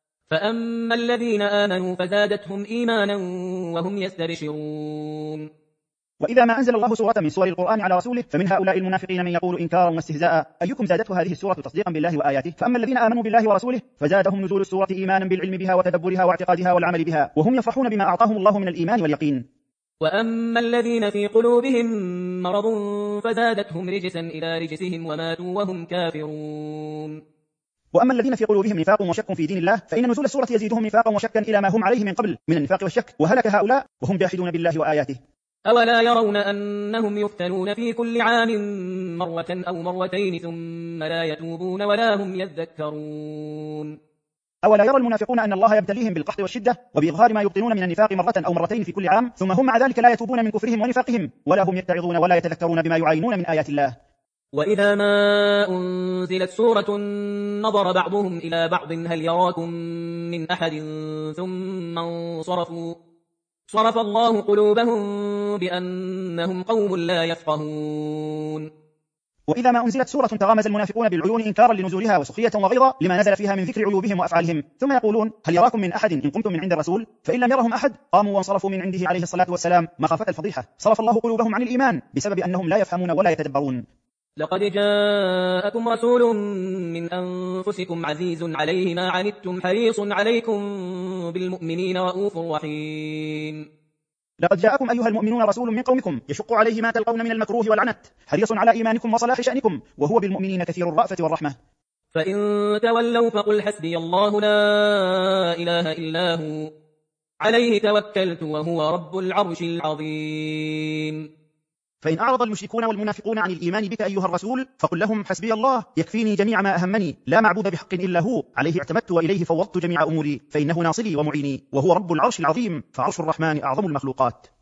فأما الذين آمنوا فزادتهم إيمانا وهم يستبشرون. وإذا ما أنزل الله سورة من سور القرآن على رسوله فمن هؤلاء المنافقين من يقول إنكارا واستهزاء أيكم زادته هذه السورة تصديقا بالله وآياته، فأما الذين آمنوا بالله ورسوله فزادهم نزول السورة إيمانا بالعلم بها وتدبرها واعتقادها والعمل بها، وهم يفرحون بما أعطاهم الله من الإيمان واليقين. وأما الذين في قلوبهم مرض فزادتهم رجسا إلى رجسهم وماتوا وهم كافرون. وأما الذين في قلوبهم نفاق وشك في دين الله فإن نزول السورة يزيدهم نفاقا وشكا إلى ما هم عليه من قبل من النفاق والشك، وهلك هؤلاء وهم جاحدون بالله وآياته. أولا يرون أنهم يفتنون في كل عام مرة أو مرتين ثم لا يتوبون ولا هم يذكرون. أولا يرى المنافقون أن الله يبتليهم بالقحط والشدة وبإظهار ما يبطنون من النفاق مرة أو مرتين في كل عام، ثم هم مع ذلك لا يتوبون من كفرهم ونفاقهم ولا هم يتعظون ولا يتذكرون بما يعاينون من آيات الله. وإذا ما أنزلت سورة نظر بعضهم إلى بعض هل يراكم من أحد ثم انصرفوا صرف الله قلوبهم بأنهم قوم لا يفقهون. وإذا ما أنزلت سورة تغامز المنافقون بالعيون إنكارا لنزولها وسخرية وغيظا لما نزل فيها من ذكر عيوبهم وأفعالهم، ثم يقولون هل يراكم من أحد إن قمتم من عند الرسول، فإن لم يرهم أحد قاموا وانصرفوا من عنده عليه الصلاة والسلام مخافة الفضيحة، صرف الله قلوبهم عن الإيمان بسبب أنهم لا يفهمون ولا يتدبرون. لقد جاءكم رسول من أنفسكم عزيز عليه ما عنتم حريص عليكم بالمؤمنين رؤوف رحيم. لقد جاءكم أيها المؤمنون رسول من قومكم يشق عليه ما تلقون من المكروه والعنت حريص على إيمانكم وصلاح شأنكم وهو بالمؤمنين كثير الرأفة والرحمة. فإن تولوا فقل حسبي الله لا إله إلا هو عليه توكلت وهو رب العرش العظيم. فإن أعرض المشركون والمنافقون عن الإيمان بك أيها الرسول فقل لهم حسبي الله يكفيني جميع ما أهمني لا معبود بحق إلا هو عليه اعتمدت وإليه فوضت جميع أموري فإنه ناصري ومعيني وهو رب العرش العظيم فعرش الرحمن أعظم المخلوقات.